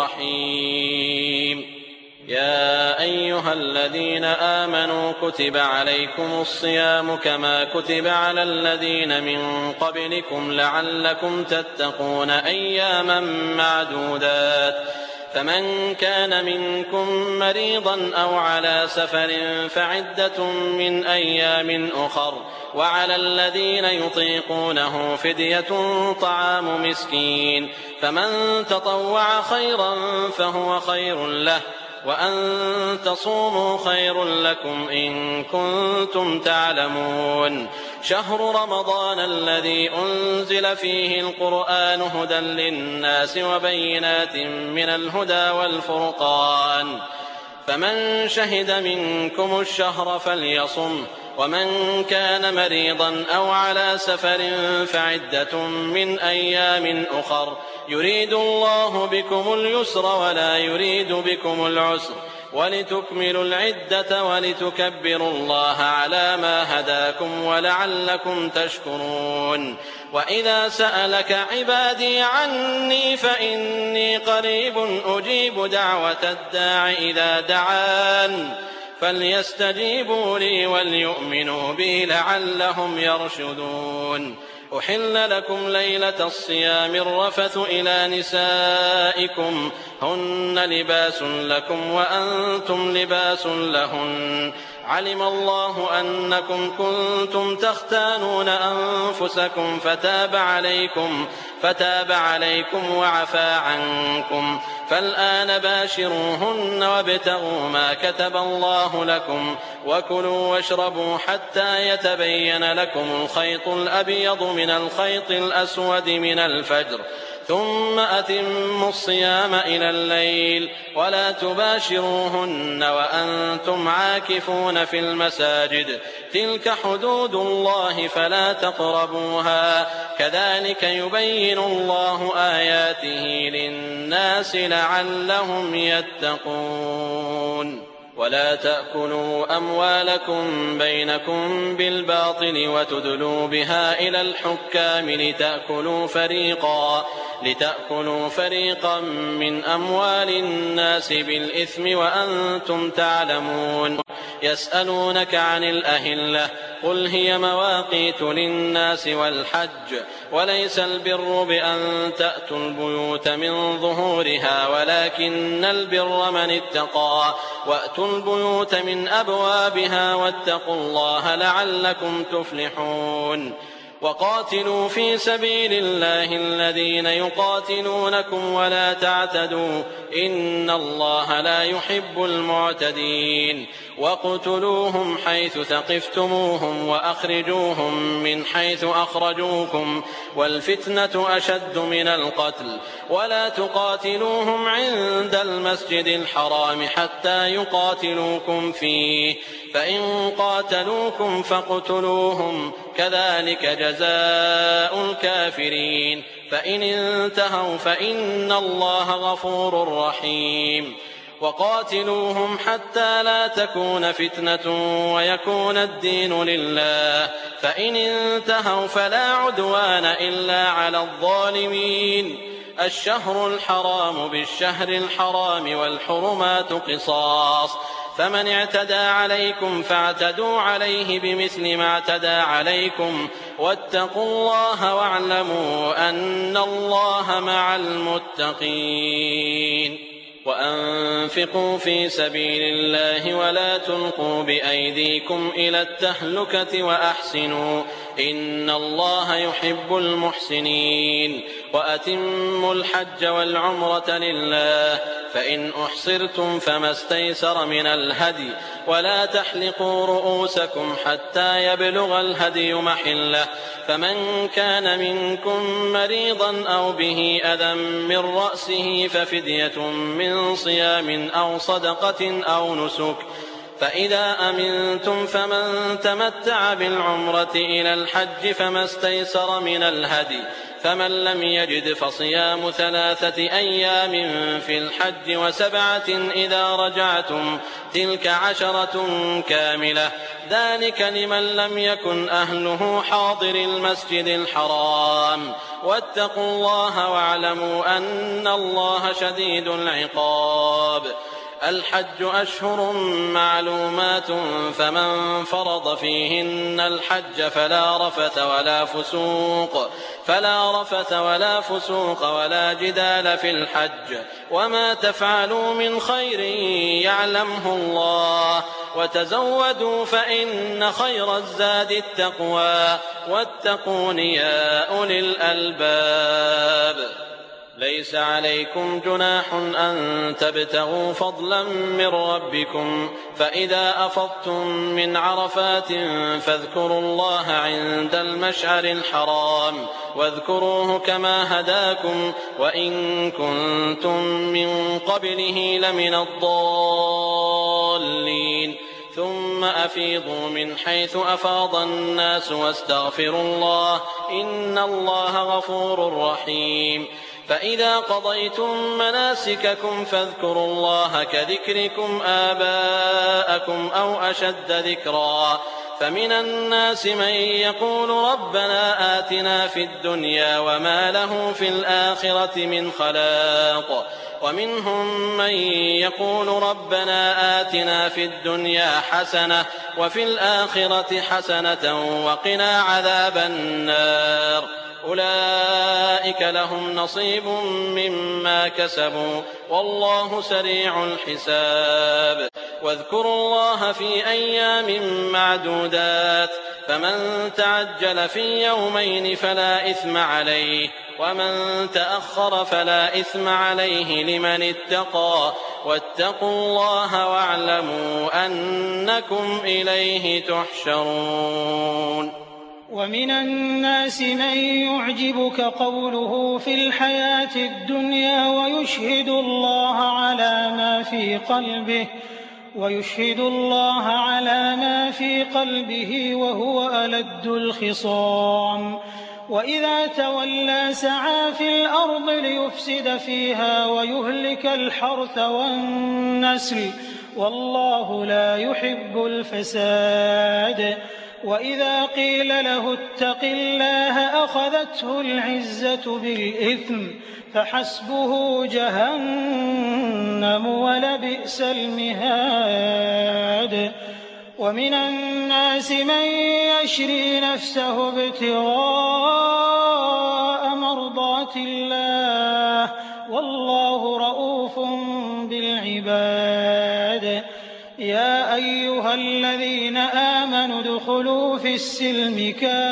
رحيم يا أيها الذين آمنوا كتب عليكم الصيام كما كتب على الذين من قبلكم لعلكم تتقون أياما معدودات فمن كان منكم مريضا أو على سفر فعدة من أيام أخر وعلى الذين يطيقونه فدية طعام مسكين فمن تطوع خيرا فهو خير له وأن تصوموا خير لكم إن كنتم تعلمون شهر رمضان الذي أنزل فيه القرآن هدى للناس وبينات من الهدى والفرقان فمن شهد منكم الشهر فليصم ومن كان مريضا أو على سفر فعدة من أيام أخر يريد الله بكم اليسر ولا يريد بكم العسر ولتكملوا العدة ولتكبروا الله على ما هداكم ولعلكم تشكرون وإذا سألك عبادي عني فإني قريب أجيب دعوة الداع إذا دعان فليستجيبوا لي وليؤمنوا بي لعلهم يرشدون أحل لكم ليلة الصيام الرفث إلى نسائكم هن لباس لكم وأنتم لباس لهن علم الله أنكم كنتم تختانون أنفسكم فتاب عليكم وعفى عنكم فالآن باشروهن وابتغوا ما كتب الله لكم وكلوا واشربوا حتى يتبين لكم الخيط الأبيض من الخيط الأسود من الفجر ثم أتموا الصيام إلى الليل ولا تباشروهن وأنتم عاكفون في المساجد تلك حدود الله فلا تقربوها كذلك يبين الله آياته للناس لعلهم يتقون ولا تأكلوا أموالكم بينكم بالباطل وتدلوا بها إلى الحكام لتأكلوا فريقا من أموال الناس بالإثم وأنتم تعلمون يسألونك عن الأهلة قل هي مواقيت للناس والحج وليس البر بأن تأتوا البيوت من ظهورها ولكن البر من اتقى وأتوا البيوت من أبوابها واتقوا الله لعلكم تفلحون وقاتلوا في سبيل الله الذين يقاتلونكم ولا تعتدوا إن الله لا يحب المعتدين واقتلوهم حيث ثقفتموهم وأخرجوهم من حيث أخرجوكم والفتنة أشد من القتل ولا تقاتلوهم عند المسجد الحرام حتى يقاتلوكم فيه فإن قاتلوكم فاقتلوهم كذلك جزاء الكافرين فإن انتهوا فإن الله غفور رحيم وقاتلوهم حتى لا تكون فتنة ويكون الدين لله فإن انتهوا فلا عدوان إلا على الظالمين الشهر الحرام بالشهر الحرام والحرمات قصاص، فمن اعتدى عليكم فاعتدوا عليه بمثل ما اعتدى عليكم، واتقوا الله واعلموا أن الله مع المتقين. وأنفقوا في سبيل الله ولا تلقوا بأيديكم إلى التهلكة وأحسنوا إن الله يحب المحسنين. وأتموا الحج والعمرة لله، فإن أحصرتم فما استيسر من الهدي، ولا تحلقوا رؤوسكم حتى يبلغ الهدي محله، فمن كان منكم مريضا أو به أذى من رأسه ففدية من صيام أو صدقة أو نسك، فإذا أمنتم فمن تمتع بالعمرة إلى الحج فما استيسر من الهدي، فمن لم يجد فصيام 3 أيام في الحج و7 إذا رجعتم، تلك 10 كاملة، ذلك لمن لم يكن أهله حاضر المسجد الحرام. واتقوا الله واعلموا أن الله شديد العقاب. الحج أشهر معلومات، فمن فرض فيهن الحج فلا رفث ولا فسوق ولا جدال في الحج، وما تفعلوا من خير يعلمه الله، وتزودوا فإن خير الزاد التقوى، واتقون يا أولي الألباب. ليس عليكم جناح أن تبتغوا فضلا من ربكم، فإذا أفضتم من عرفات فاذكروا الله عند المشعر الحرام، واذكروه كما هداكم، وإن كنتم من قبله لمن الضالين. ثم أفيضوا من حيث أفاض الناس واستغفروا الله إن الله غفور رحيم. فإذا قضيتم مناسككم فاذكروا الله كذكركم آباءكم أو أشد ذكرا، فمن الناس من يقول ربنا آتنا في الدنيا وما له في الآخرة من خلاق، ومنهم من يقول ربنا آتنا في الدنيا حسنة وفي الآخرة حسنة وقنا عذاب النار. أولئك لهم نصيب مما كسبوا والله سريع الحساب. واذكروا الله في أيام معدودات، فمن تعجل في يومين فلا إثم عليه، ومن تأخر فلا إثم عليه لمن اتقى، واتقوا الله واعلموا أنكم إليه تحشرون. ومن الناس من يعجبك قوله في الحياة الدنيا ويشهد الله على ما في قلبه وهو ألد الخصام، وإذا تولى سعى في الأرض ليفسد فيها ويهلك الحرث والنسل، والله لا يحب الفساد. وإذا قيل له اتق الله أخذته العزة بالإثم، فحسبه جهنم ولبئس المهاد. ومن الناس من يشري نفسه ابتغاء مرضات الله، والله رؤوف بالعباد. يا أيها الذين آمنوا ادخلوا في السلم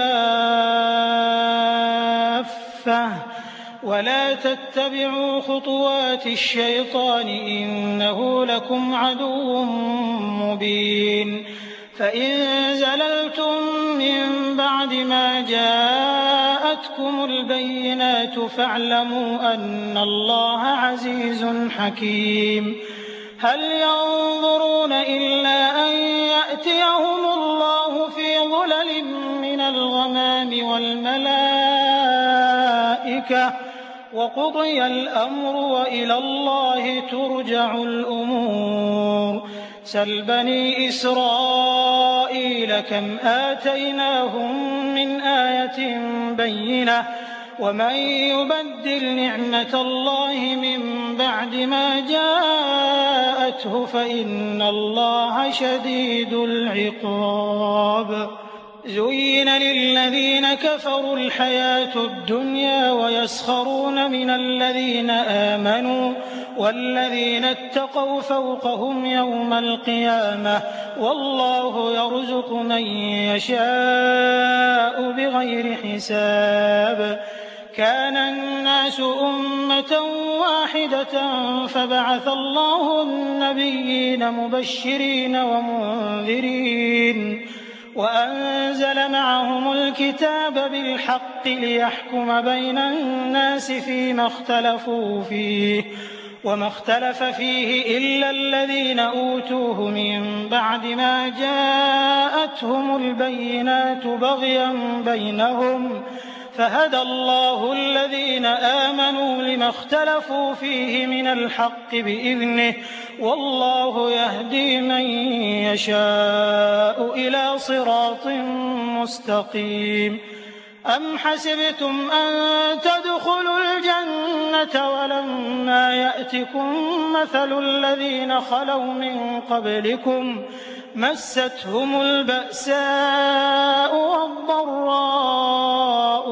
كافة ولا تتبعوا خطوات الشيطان إنه لكم عدو مبين. فإن زللتم من بعد ما جاءتكم البينات فاعلموا أن الله عزيز حكيم. هل ينظرون إلا أن يأتيهم الله في ظلل من الغمام والملائكة وقضي الأمر وإلى الله ترجع الأمور. سل بني إسرائيل كم آتيناهم من آية بينة ومن يبدل نعمة الله من بعد ما جاءته فإن الله شديد العقاب. زين للذين كفروا الحياة الدنيا ويسخرون من الذين آمنوا والذين اتقوا فوقهم يوم القيامة والله يرزق من يشاء بغير حساب. كان الناس أمة واحدة فبعث الله النبيين مبشرين ومنذرين وأنزل معهم الكتاب بالحق ليحكم بين الناس فيما اختلفوا فيه وما اختلف فيه إلا الذين أوتوه من بعد ما جاءتهم البينات بغيا بينهم فهدى الله الذين آمنوا لما اختلفوا فيه من الحق بإذنه والله يهدي من يشاء إلى صراط مستقيم. أم حسبتم أن تدخلوا الجنة ولما يأتكم مثل الذين خلوا من قبلكم مستهم البأساء والضراء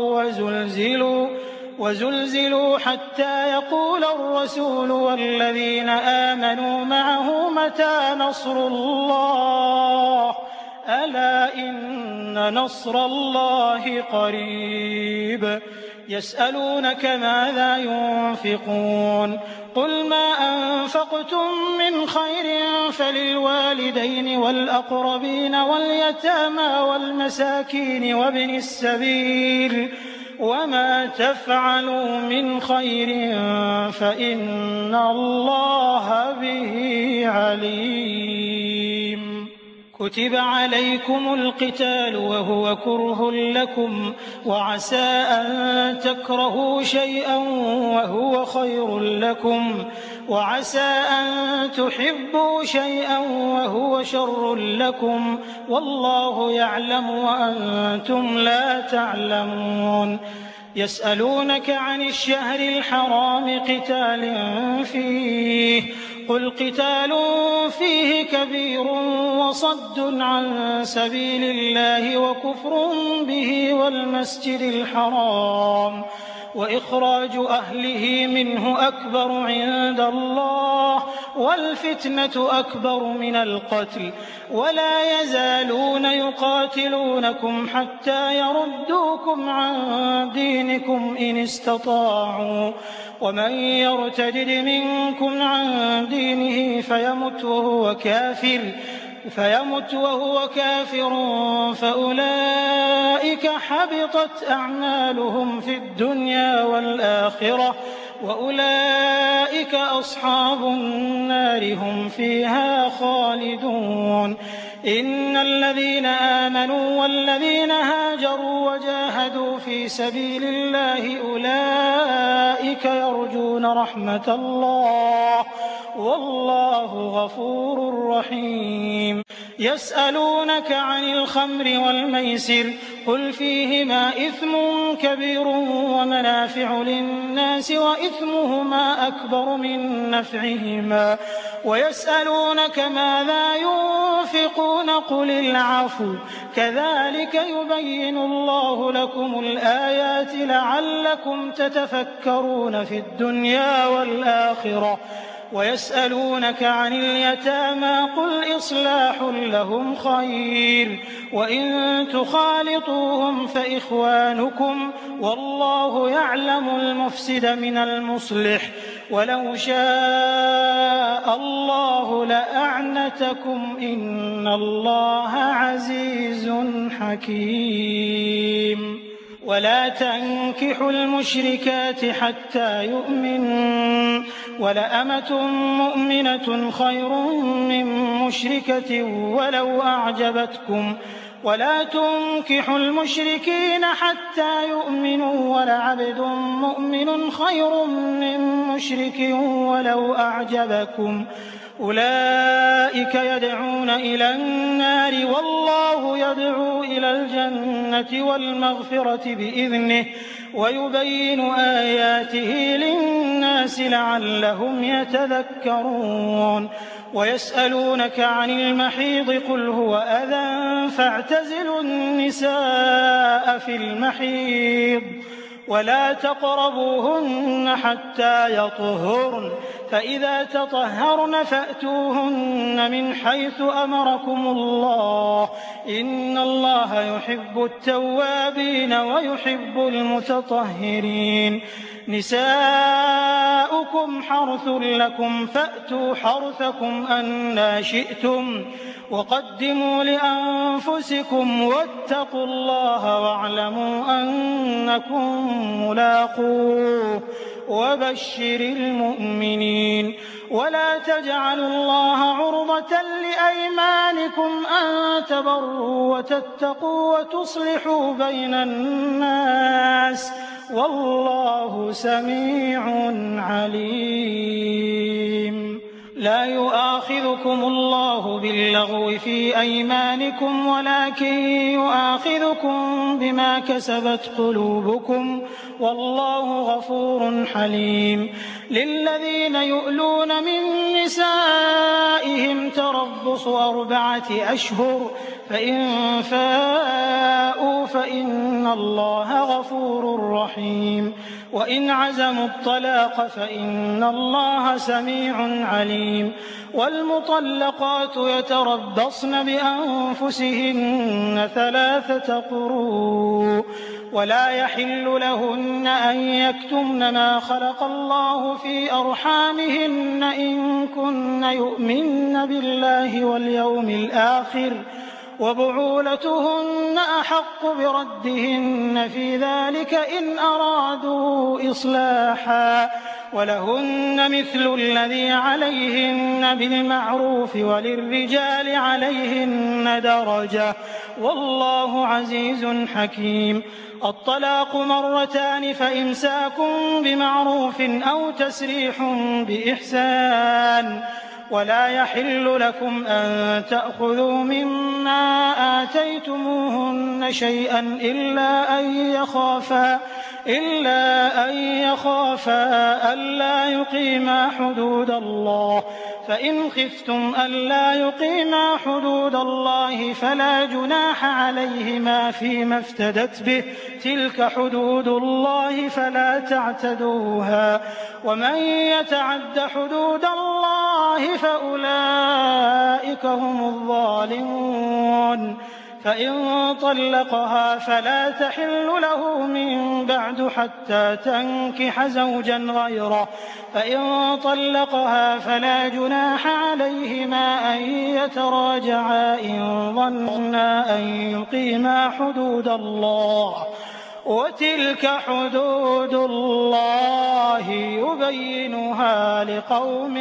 وزلزلوا حتى يقول الرسول والذين آمنوا معه متى نصر الله ألا إن نصر الله قريب. يسألونك ماذا ينفقون قل ما أنفقتم من خير فللوالدين والأقربين واليتامى والمساكين وابن السبيل وما تفعلوا من خير فإن الله به عليم. كتب عليكم القتال وهو كره لكم وعسى أن تكرهوا شيئا وهو خير لكم وعسى أن تحبوا شيئا وهو شر لكم والله يعلم وأنتم لا تعلمون. يسألونك عن الشهر الحرام قتال فيه قل قتال فيه كبير وصد عن سبيل الله وكفر به والمسجد الحرام وإخراج أهله منه أكبر عند الله والفتنة أكبر من القتل ولا يزالون يقاتلونكم حتى يردوكم عن دينكم إن استطاعوا ومن يرتد منكم عن دينه فيمت وهو كافر فأولئك حبطت أعمالهم في الدنيا والآخرة وأولئك أصحاب النار هم فيها خالدون. إن الذين آمنوا والذين هاجروا وجاهدوا في سبيل الله أولئك يرجون رحمة الله والله غفور رحيم. يسألونك عن الخمر والميسر قل فيهما إثم كبير ومنافع للناس وإثمهما أكبر من نفعهما ويسألونك ماذا ينفقون قل العفو كذلك يبين الله لكم الآيات لعلكم تتفكرون في الدنيا والآخرة. ويسألونك عن اليتامى قل إصلاح لهم خير وإن تخالطوهم فإخوانكم والله يعلم المفسد من المصلح ولو شاء الله لأعنتكم إن الله عزيز حكيم. ولا تنكحوا المشركات حتى يؤمنوا ولأمة مؤمنة خير من مشركة ولو أعجبتكم ولا تنكحوا المشركين حتى يؤمنوا ولعبد مؤمن خير من مشرك ولو أعجبكم أولئك يدعون إلى النار والله يدعو إلى الجنة والمغفرة بإذنه ويبين آياته للناس لعلهم يتذكرون ويسألونك عن المحيض قل هو أذى فاعتزلوا النساء في المحيض ولا تقربوهن حتى يطهرن فإذا تطهرن فأتوهن من حيث أمركم الله إن الله يحب التوابين ويحب المتطهرين نساؤكم حرث لكم فأتوا حرثكم أنى شئتم وقدموا لأنفسكم واتقوا الله واعلموا أنكم ملاقوه وبشر المؤمنين ولا تجعلوا الله عرضة لأيمانكم أن تبروا وتتقوا وتصلحوا بين الناس والله سميع عليم لا يؤاخذكم الله باللغو في أيمانكم ولكن يؤاخذكم بما كسبت قلوبكم والله غفور حليم للذين يؤلون من نسائهم تربص 4 أشهر فإن فاءوا فإن الله غفور رحيم وإن عزموا الطلاق فإن الله سميع عليم والمطلقات يتربصن بأنفسهن 3 قروء ولا يحل لهن أن يكتمن ما خلق الله في أرحامهن إن كن يؤمن بالله واليوم الآخر وبعولتهن أحق بردهن في ذلك إن أرادوا إصلاحا ولهن مثل الذي عليهن بالمعروف وللرجال عليهن درجة والله عزيز حكيم الطلاق 2 فإمساك بمعروف أو تسريح بإحسان ولا يحل لكم أن تأخذوا مما آتيتموهن شيئا إلا أن يخافا ألا يقيما حدود الله فإن خفتم ألا يقيما حدود الله فلا جناح عليهما فيما افتدت به تلك حدود الله فلا تعتدوها ومن يتعد حدود الله فأولئك هم الظالمون فإن طلقها فلا تحل له من بعد حتى تنكح زوجا غيره فإن طلقها فلا جناح عليهما أن يتراجعا إن ظنا أن يقيما حدود الله وتلك حدود الله يبينها لقوم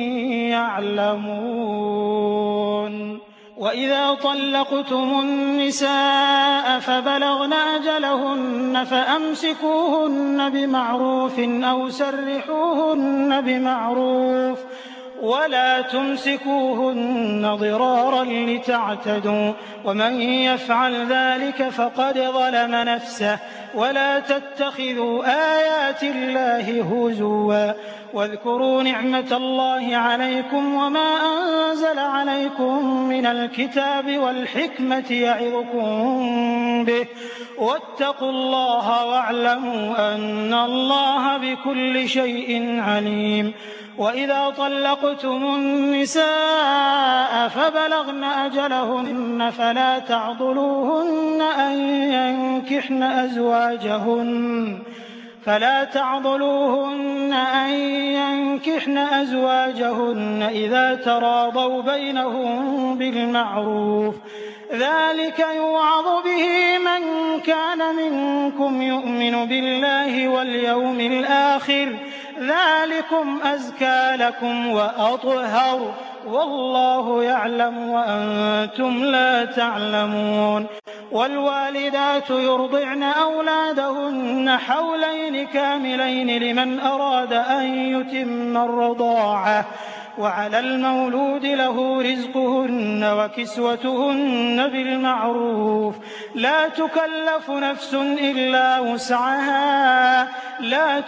يعلمون وإذا طلقتم النساء فبلغن أجلهن فأمسكوهن بمعروف أو سرحوهن بمعروف ولا تمسكوهن ضرارا لتعتدوا ومن يفعل ذلك فقد ظلم نفسه ولا تتخذوا آيات الله هزوا واذكروا نعمة الله عليكم وما أنزل عليكم من الكتاب والحكمة يعظكم به واتقوا الله واعلموا أن الله بكل شيء عليم وإذا طلقتم النساء فبلغن أجلهن فلا تعضلوهن أن ينكحن أزواجهن إذا تراضوا بينهم بالمعروف ذلك يوعظ به من كان منكم يؤمن بالله واليوم الآخر ذلكم أزكى لكم وأطهر والله يعلم وأنتم لا تعلمون والوالدات يرضعن أولادهن حولين كاملين لمن أراد أن يتم الرضاعة وعلى المولود له رزقهن وكسوتهن بالمعروف لا تكلف نفس إلا وسعها لا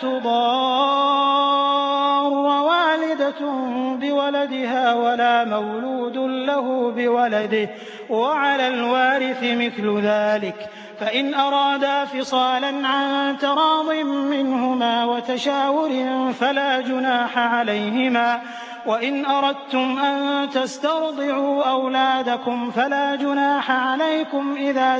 تضار والدة بولدها ولا مولود له بولده وعلى الوارث مثل ذلك فإن أرادا فصالا عن تراض منهما وتشاور فلا جناح عليهما وإن أردتم أن تسترضعوا أولادكم فلا جناح عليكم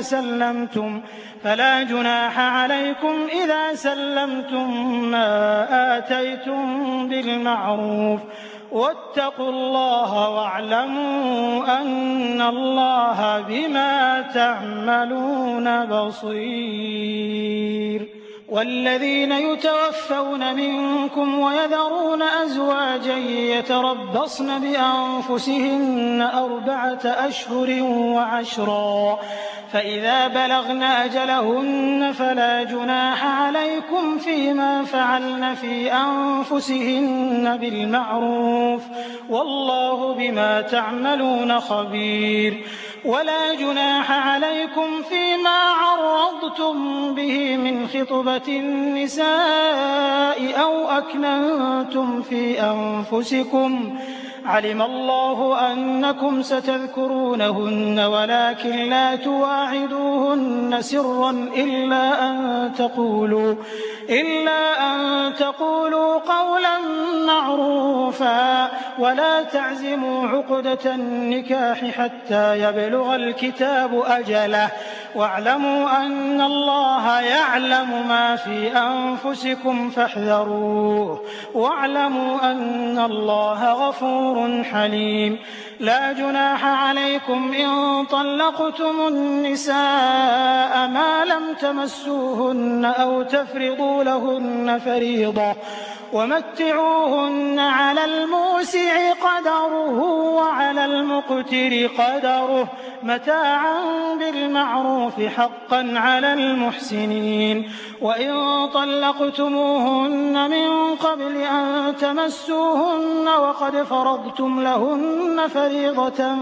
إذا سلمتم ما آتيتم بالمعروف واتقوا الله واعلموا أن الله بما تعملون بصير والذين يتوفون منكم ويذرون أزواجا يتربصن بأنفسهن 4 أشهر وعشرا فإذا بلغن أجلهن فلا جناح عليكم فيما فعلن في أنفسهن بالمعروف والله بما تعملون خبير ولا جناح عليكم فيما عرضتم به من خطبة النساء أو أكننتم في أنفسكم علم الله أنكم ستذكرونهن ولكن لا تواعدوهن سرا إلا أن تقولوا قولا معروفا ولا تعزموا عقدة النكاح حتى يبلغ الكتاب أجله واعلموا أن الله يعلم ما في أنفسكم فاحذروه واعلموا أن الله غفور حليم لا جناح عليكم إن طلقتم النساء ما لم تمسوهن أو تفرضوا لهن فريضة ومتعوهن على الموسع قدره وعلى المقتر قدره متاعا بالمعروف حقا على المحسنين وإن طلقتموهن من قبل أن تمسوهن وقد فرضتم لهن فريضة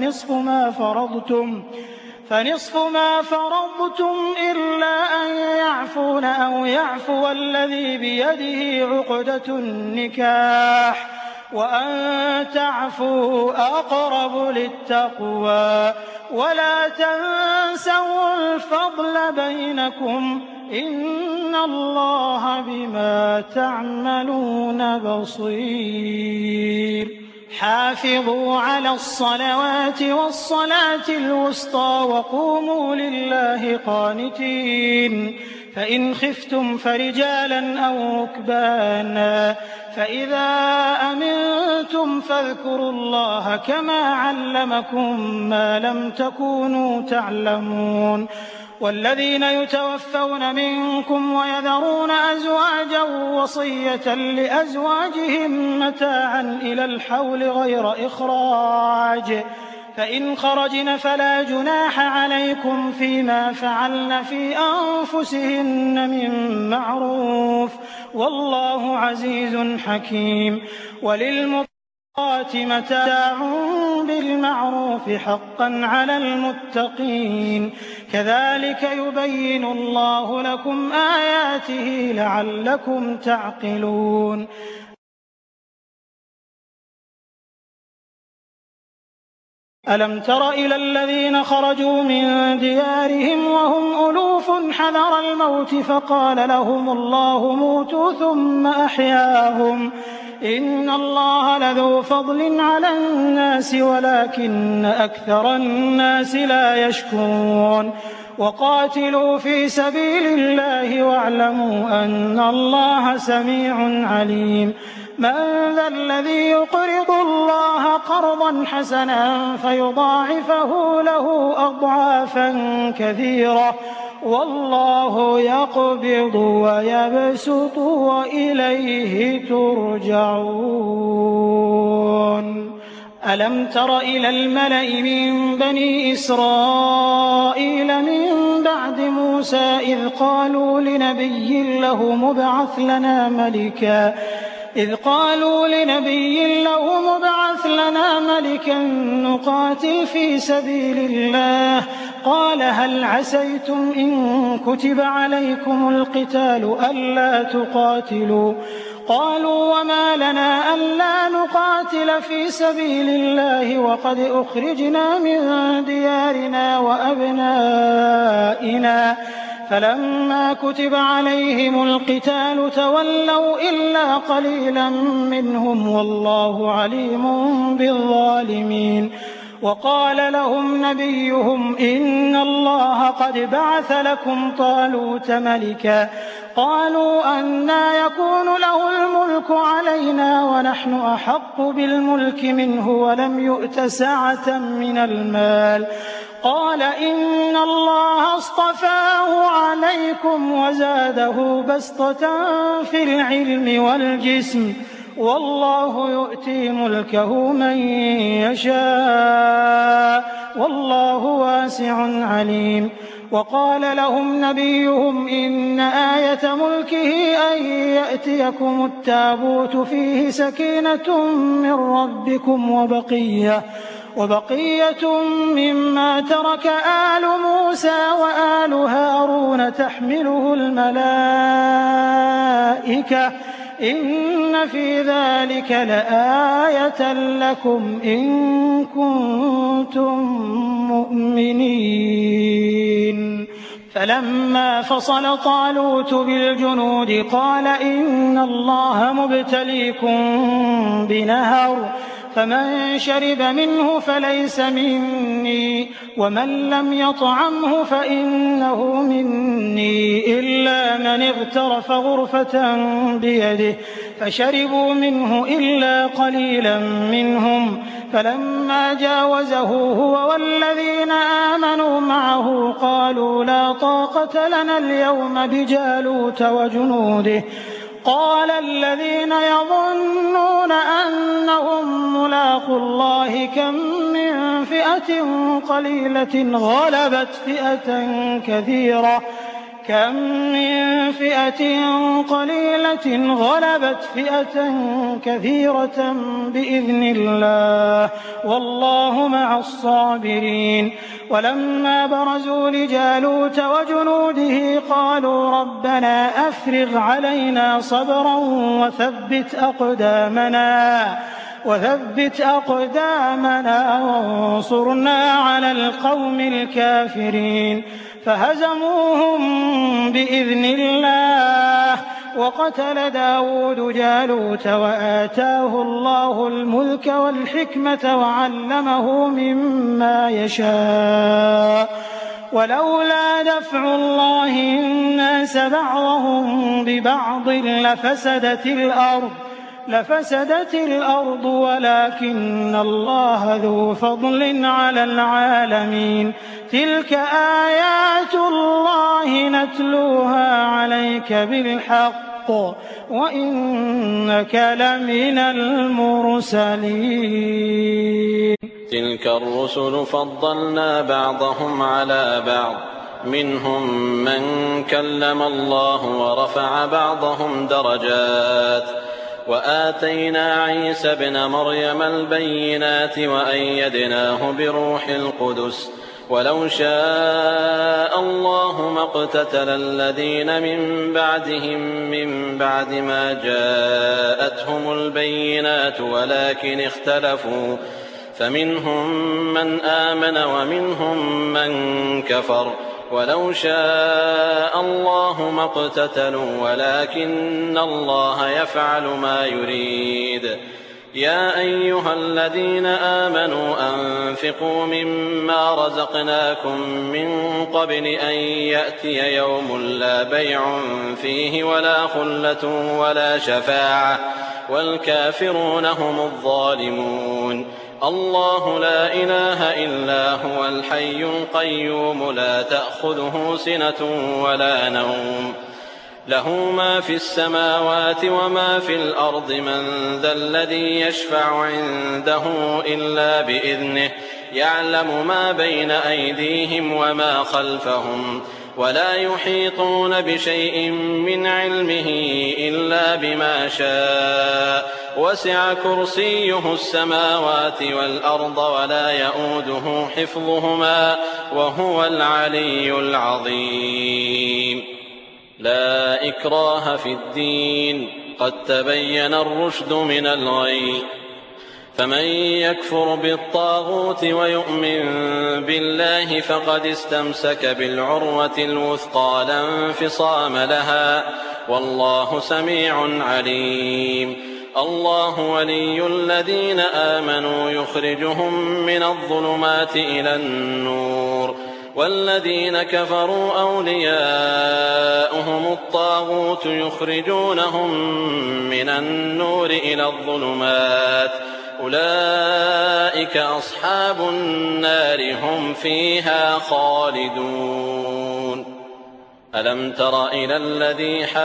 فنصف ما فرضتم إلا أن يعفون أو يعفو الذي بيده عقدة النكاح وأن تعفوا أقرب للتقوى ولا تنسوا الفضل بينكم إن الله بما تعملون بصير حافظوا على الصلوات والصلاة الوسطى وقوموا لله قانتين فإن خفتم فرجالا أو ركبانا فإذا أمنتم فاذكروا الله كما علمكم ما لم تكونوا تعلمون والذين يتوفون منكم ويذرون أزواجا وصية لأزواجهم متاعا إلى الحول غير إخراج فإن خرجن فلا جناح عليكم فيما فعلن في أنفسهن من معروف والله عزيز حكيم وللمطلقات متاع بالمعروف حقا على المتقين كذلك يبين الله لكم آياته لعلكم تعقلون ألم تر إلى الذين خرجوا من ديارهم وهم ألوف حذر الموت فقال لهم الله موتوا ثم أحياهم إن الله لذو فضل على الناس ولكن أكثر الناس لا يشكرون وقاتلوا في سبيل الله واعلموا أن الله سميع عليم من ذا الذي يقرض الله قرضا حسنا فيضاعفه له أضعافا كثيرة والله يقبض ويبسط وإليه ترجعون ألم تر إلى الملأ من بني إسرائيل من بعد موسى إذ قالوا لنبي له مبعث لنا ملكا نقاتل في سبيل الله قال هل عسيتم إن كتب عليكم القتال ألا تقاتلوا قالوا وما لنا ألا نقاتل في سبيل الله وقد أخرجنا من ديارنا وأبنائنا فلما كتب عليهم القتال تولوا إلا قليلا منهم والله عليم بالظالمين وقال لهم نبيهم إن الله قد بعث لكم طالوت ملكا قالوا أنى يكون له الملك علينا ونحن أحق بالملك منه ولم يؤت سعة من المال قال إن الله اصطفاه عليكم وزاده بسطة في العلم والجسم والله يؤتي ملكه من يشاء والله واسع عليم وقال لهم نبيهم إن آية ملكه أن يأتيكم التابوت فيه سكينة من ربكم وبقية مما ترك آل موسى وآل هارون تحمله الملائكة إن في ذلك لآية لكم إن كنتم مؤمنين فلما فصل طالوت بالجنود قال إن الله مبتليكم بنهر فمن شرب منه فليس مني ومن لم يطعمه فإنه مني إلا من اغترف غرفة بيده فشربوا منه إلا قليلا منهم فلما جاوزه هو والذين آمنوا معه قالوا لا طاقة لنا اليوم بجالوت وجنوده قال الذين يظنون أنهم ملاقو الله كم من فئة قليلة غلبت فئة كثيرة بإذن الله والله مع الصابرين ولما برزوا لجالوت وجنوده قالوا ربنا أفرغ علينا صبرا وثبت أقدامنا وانصرنا على القوم الكافرين فهزموهم بإذن الله وقتل داود جالوت وآتاه الله الملك والحكمة وعلمه مما يشاء ولولا دفع الله الناس بعضهم ببعض لفسدت الأرض ولكن الله ذو فضل على العالمين تلك آيات الله نتلوها عليك بالحق وإنك لمن المرسلين تلك الرسل فضلنا بعضهم على بعض منهم من كلم الله ورفع بعضهم درجات وآتينا عيسى ابن مريم البينات وأيدناه بروح القدس ولو شاء الله ما اقتتل الذين من بعدهم من بعد ما جاءتهم البينات ولكن اختلفوا فمنهم من آمن ومنهم من كفر ولو شاء الله ما اقتتلوا ولكن الله يفعل ما يريد يا أيها الذين آمنوا أنفقوا مما رزقناكم من قبل أن يأتي يوم لا بيع فيه ولا خلة ولا شفاعة والكافرون هم الظالمون الله لا إله إلا هو الحي القيوم لا تأخذه سنة ولا نوم له ما في السماوات وما في الأرض من ذا الذي يشفع عنده إلا بإذنه يعلم ما بين أيديهم وما خلفهم ولا يحيطون بشيء من علمه إلا بما شاء وسع كرسيه السماوات والأرض ولا يئوده حفظهما وهو العلي العظيم. لا إكراه في الدين قد تبين الرشد من الغي فمن يكفر بالطاغوت ويؤمن بالله فقد استمسك بالعروة الوثقى لا انفصام لها والله سميع عليم. الله ولي الذين آمنوا يخرجهم من الظلمات إلى النور والذين كفروا أولياؤهم الطاغوت يخرجونهم من النور إلى الظلمات أولئك أصحاب النار هم فيها خالدون. ألم تر إلى الذي حاج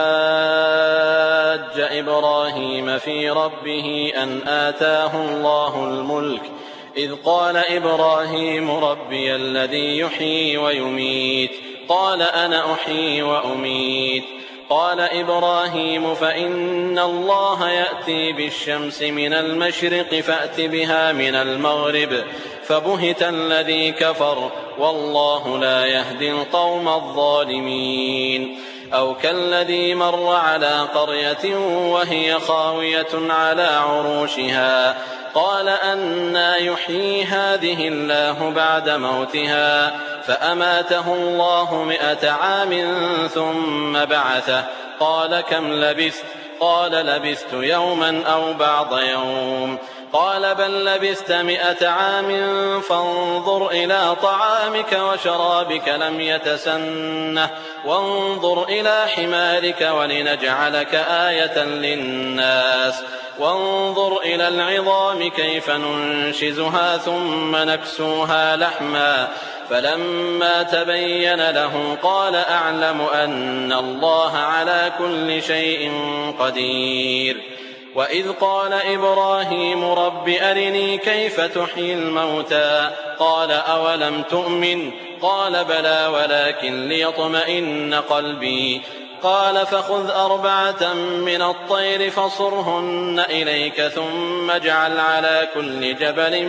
إبراهيم في ربه أن آتاه الله الملك إذ قال إبراهيم ربي الذي يحيي ويميت قال أنا أحيي وأميت قال إبراهيم فإن الله يأتي بالشمس من المشرق فأت بها من المغرب فبهت الذي كفر والله لا يهدي القوم الظالمين. أو كالذي مر على قرية وهي خاوية على عروشها قال أنى يحيي هذه الله بعد موتها فأماته الله 100 عام ثم بعثه قال كم لبثت قال لبثت يوما أو بعض يوم قال بل لبثت 100 عام فانظر إلى طعامك وشرابك لم يتسنه وانظر إلى حمارك ولنجعلك آية للناس وانظر إلى العظام كيف ننشزها ثم نكسوها لحما فلما تبين له قال أعلم أن الله على كل شيء قدير. وإذ قال إبراهيم رب أرني كيف تحيي الموتى قال أولم تؤمن قال بلى ولكن ليطمئن قلبي قال فخذ 4 من الطير فصرهن إليك ثم اجعل على كل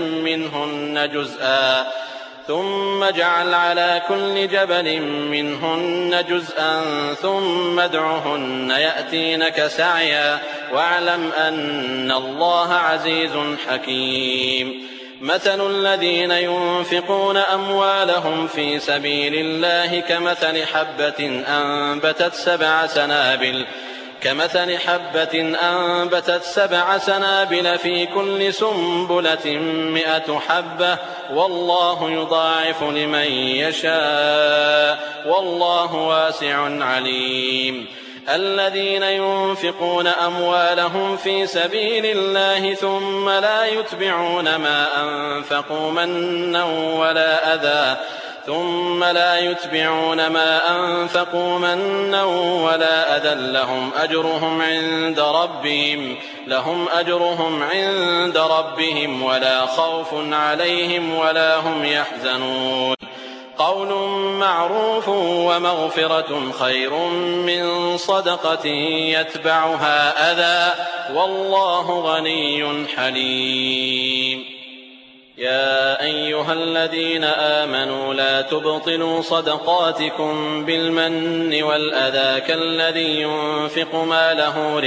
جبل منهن جزءا ثم ادعهن يأتينك سعيا واعلم أن الله عزيز حكيم. مثل الذين ينفقون أموالهم في سبيل الله كمثل حبة أنبتت 7 سنابل في كل سنبلة 100 حبة والله يضاعف لمن يشاء والله واسع عليم. الذين ينفقون أموالهم في سبيل الله ثم لا يتبعون ما أنفقوا منا ولا أذى لهم أجرهم عند ربهم ولا خوف عليهم ولا هم يحزنون. قول معروف ومغفرة خير من صدقة يتبعها أذى والله غني حليم. يا أيها الذين آمنوا لا تبطلوا صدقاتكم بالمن والأذى كالذي ينفق ماله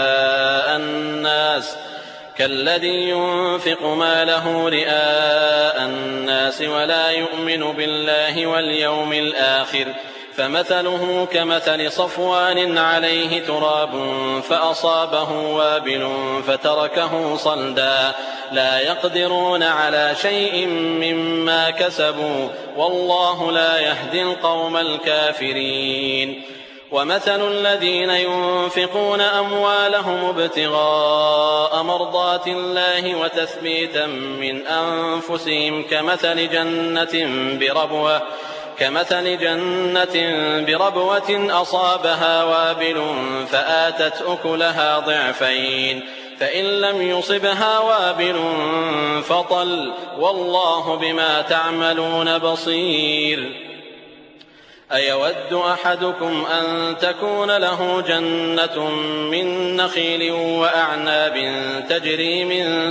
رئاء الناس ولا يؤمن بالله واليوم الآخر فمثله كمثل صفوان عليه تراب فأصابه وابل فتركه صلدا لا يقدرون على شيء مما كسبوا والله لا يهدي القوم الكافرين. ومثل الذين ينفقون أموالهم ابتغاء مرضات الله وتثبيتا من أنفسهم كمثل كمثل جنة بربوة أصابها وابل فآتت أكلها ضعفين فإن لم يصبها وابل فطل والله بما تعملون بصير. أيود أحدكم أن تكون له جنة من نخيل وأعناب تجري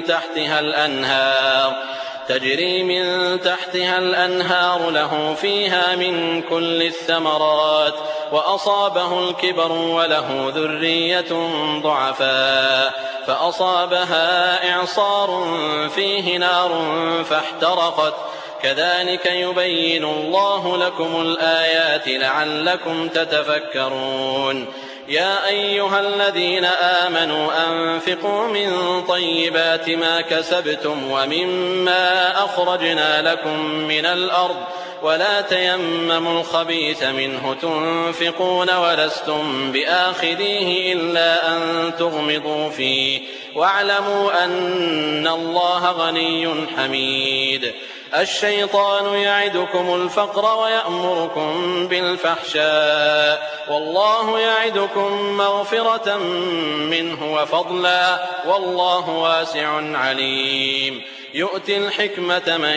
من تحتها الأنهار له فيها من كل الثمرات وأصابه الكبر وله ذرية ضعفاء فأصابها إعصار فيه نار فاحترقت كذلك يبين الله لكم الآيات لعلكم تتفكرون. يا أيها الذين آمنوا أنفقوا من طيبات ما كسبتم ومما أخرجنا لكم من الأرض ولا تيمموا الخبيث منه تنفقون ولستم بآخذيه إلا أن تغمضوا فيه واعلموا أن الله غني حميد. الشيطان يعدكم الفقر ويأمركم بالفحشاء والله يعدكم مغفرة منه وفضلا والله واسع عليم. يؤتي الحكمة من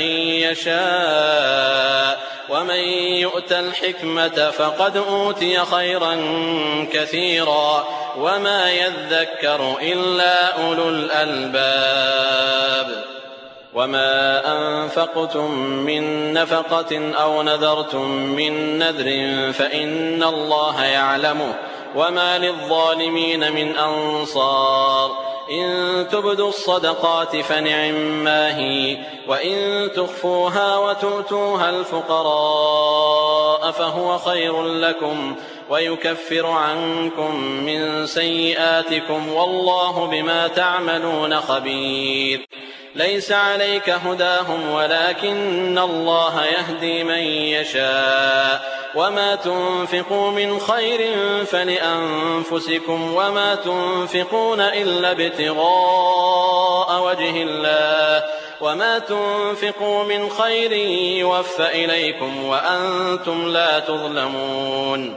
يشاء ومن يؤت الحكمة فقد أوتي خيرا كثيرا وما يذكر إلا أولو الألباب. وما أنفقتم من نفقة أو نذرتم من نذر فإن الله يعلمه وما للظالمين من أنصار. إن تبدوا الصدقات فنعما هي وإن تخفوها وتؤتوها الفقراء فهو خير لكم ويكفر عنكم من سيئاتكم والله بما تعملون خبير. ليس عليك هداهم ولكن الله يهدي من يشاء وما تنفقوا من خير فلأنفسكم وما تنفقون إلا ابتغاء وجه الله وما تنفقوا من خير يوفى إليكم وأنتم لا تظلمون.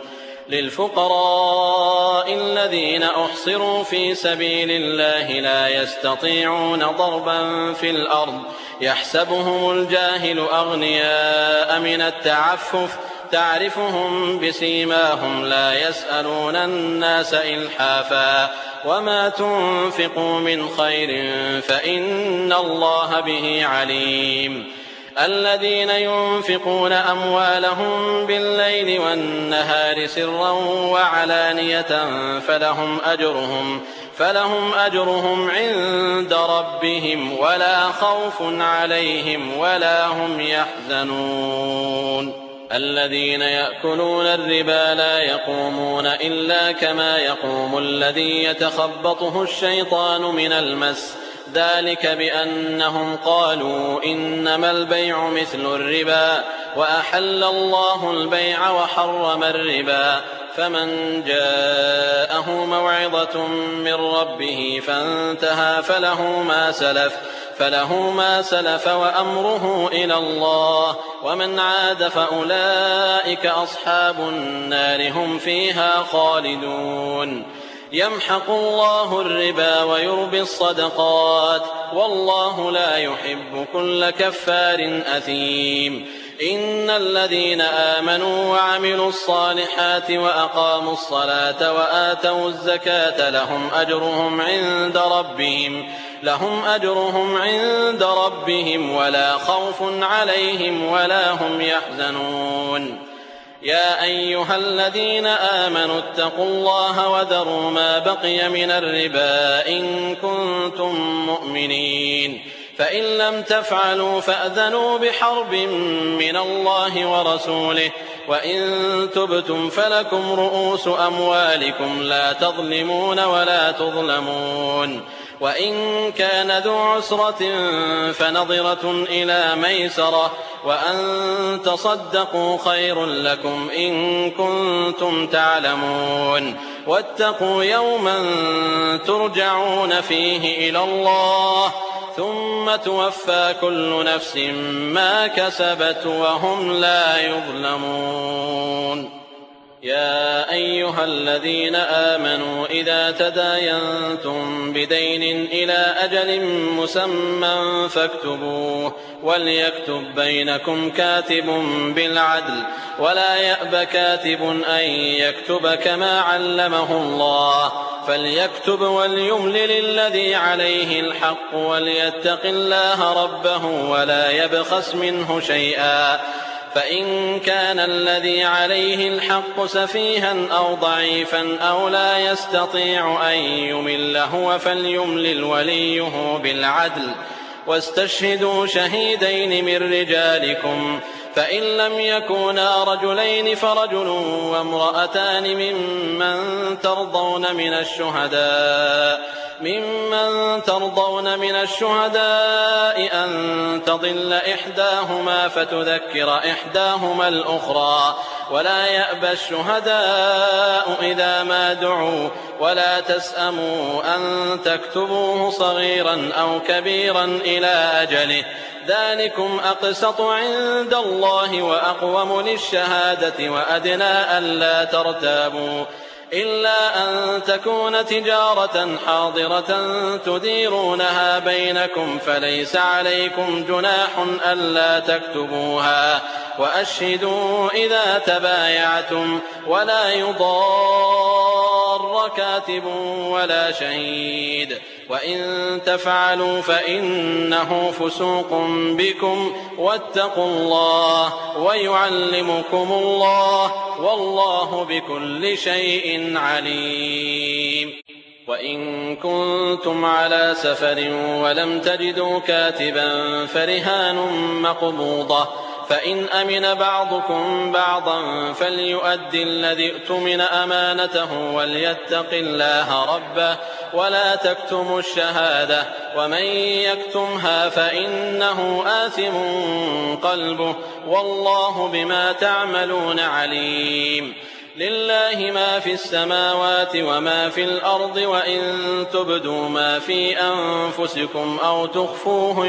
للفقراء الذين أحصروا في سبيل الله لا يستطيعون ضربا في الأرض يحسبهم الجاهل أغنياء من التعفف تعرفهم بسيماهم لا يسألون الناس إلحافا وما تنفقوا من خير فإن الله به عليم. الذين ينفقون أموالهم بالليل والنهار سرا وعلانية فلهم أجرهم عند ربهم ولا خوف عليهم ولا هم يحزنون. الذين يأكلون الربا لا يقومون إلا كما يقوم الذي يتخبطه الشيطان من المس ذلك بأنهم قالوا إنما البيع مثل الربا وأحل الله البيع وحرم الربا فمن جاءه موعظة من ربه فانتهى فله ما سلف وأمره إلى الله ومن عاد فأولئك أصحاب النار هم فيها خالدون. يمحق الله الربا ويربي الصدقات والله لا يحب كل كفار أثيم. إن الذين آمنوا وعملوا الصالحات وأقاموا الصلاة وآتوا الزكاة لهم أجرهم عند ربهم ولا خوف عليهم ولا هم يحزنون. يا أيها الذين آمنوا اتقوا الله وذروا ما بقي من الربا إن كنتم مؤمنين فإن لم تفعلوا فأذنوا بحرب من الله ورسوله وإن تبتم فلكم رؤوس أموالكم لا تظلمون ولا تظلمون. وإن كان ذو عسرة فنظرة إلى ميسرة وأن تصدقوا خير لكم إن كنتم تعلمون. واتقوا يوما ترجعون فيه إلى الله ثم توفى كل نفس ما كسبت وهم لا يظلمون. يا أيها الذين آمنوا إذا تداينتم بدين إلى أجل مسمى فاكتبوه وليكتب بينكم كاتب بالعدل ولا يأب كاتب أن يكتب كما علمه الله فليكتب وليملل الذي عليه الحق وليتق الله ربه ولا يبخس منه شيئا فإن كان الذي عليه الحق سفيها أو ضعيفا أو لا يستطيع أن يمل هو فليملل وليه بالعدل واستشهدوا شهيدين من رجالكم فإن لم يكونا رجلين فرجل وامرأتان ممن ترضون من الشهداء أن تضل إحداهما فتذكر إحداهما الأخرى ولا يأبى الشهداء إذا ما دعوا ولا تسأموا أن تكتبوه صغيرا أو كبيرا إلى أجله ذلكم أقسط عند الله وأقوم للشهادة وأدنى ألا ترتابوا إلا أن تكون تجارة حاضرة تديرونها بينكم فليس عليكم جناح ألا تكتبوها وأشهدوا إذا تبايعتم ولا يضار كاتب ولا شهيد وإن تفعلوا فإنه فسوق بكم واتقوا الله ويعلمكم الله والله بكل شيء عليم. وإن كنتم على سفر ولم تجدوا كاتبا فرهان مقبوضة فإن أمن بعضكم بعضا فليؤدي الذي اؤتمن أمانته وليتق الله ربه ولا تكتموا الشهادة ومن يكتمها فإنه آثم قلبه والله بما تعملون عليم. لله ما في السماوات وما في الأرض وإن تبدوا ما في أنفسكم أو تخفوه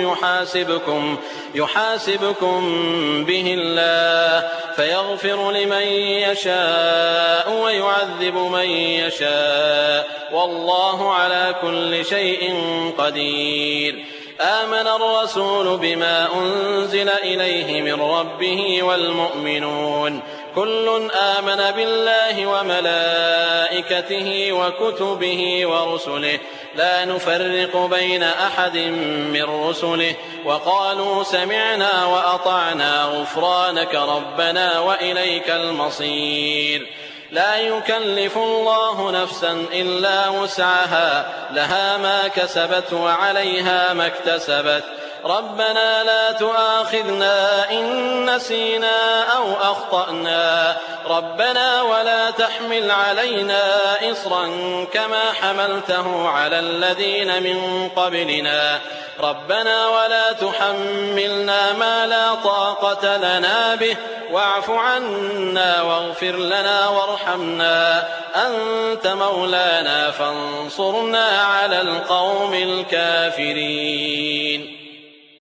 يحاسبكم به الله فيغفر لمن يشاء ويعذب من يشاء والله على كل شيء قدير. آمن الرسول بما أنزل إليه من ربه والمؤمنون كل آمن بالله وملائكته وكتبه ورسله لا نفرق بين أحد من رسله وقالوا سمعنا وأطعنا غفرانك ربنا وإليك المصير. لا يكلف الله نفسا إلا وسعها لها ما كسبت وعليها ما اكتسبت ربنا لا تؤاخذنا إن نسينا أو أخطأنا ربنا ولا تحمل علينا إصرا كما حملته على الذين من قبلنا ربنا ولا تحملنا ما لا طاقة لنا به واعف عنا واغفر لنا وارحمنا أنت مولانا فانصرنا على القوم الكافرين.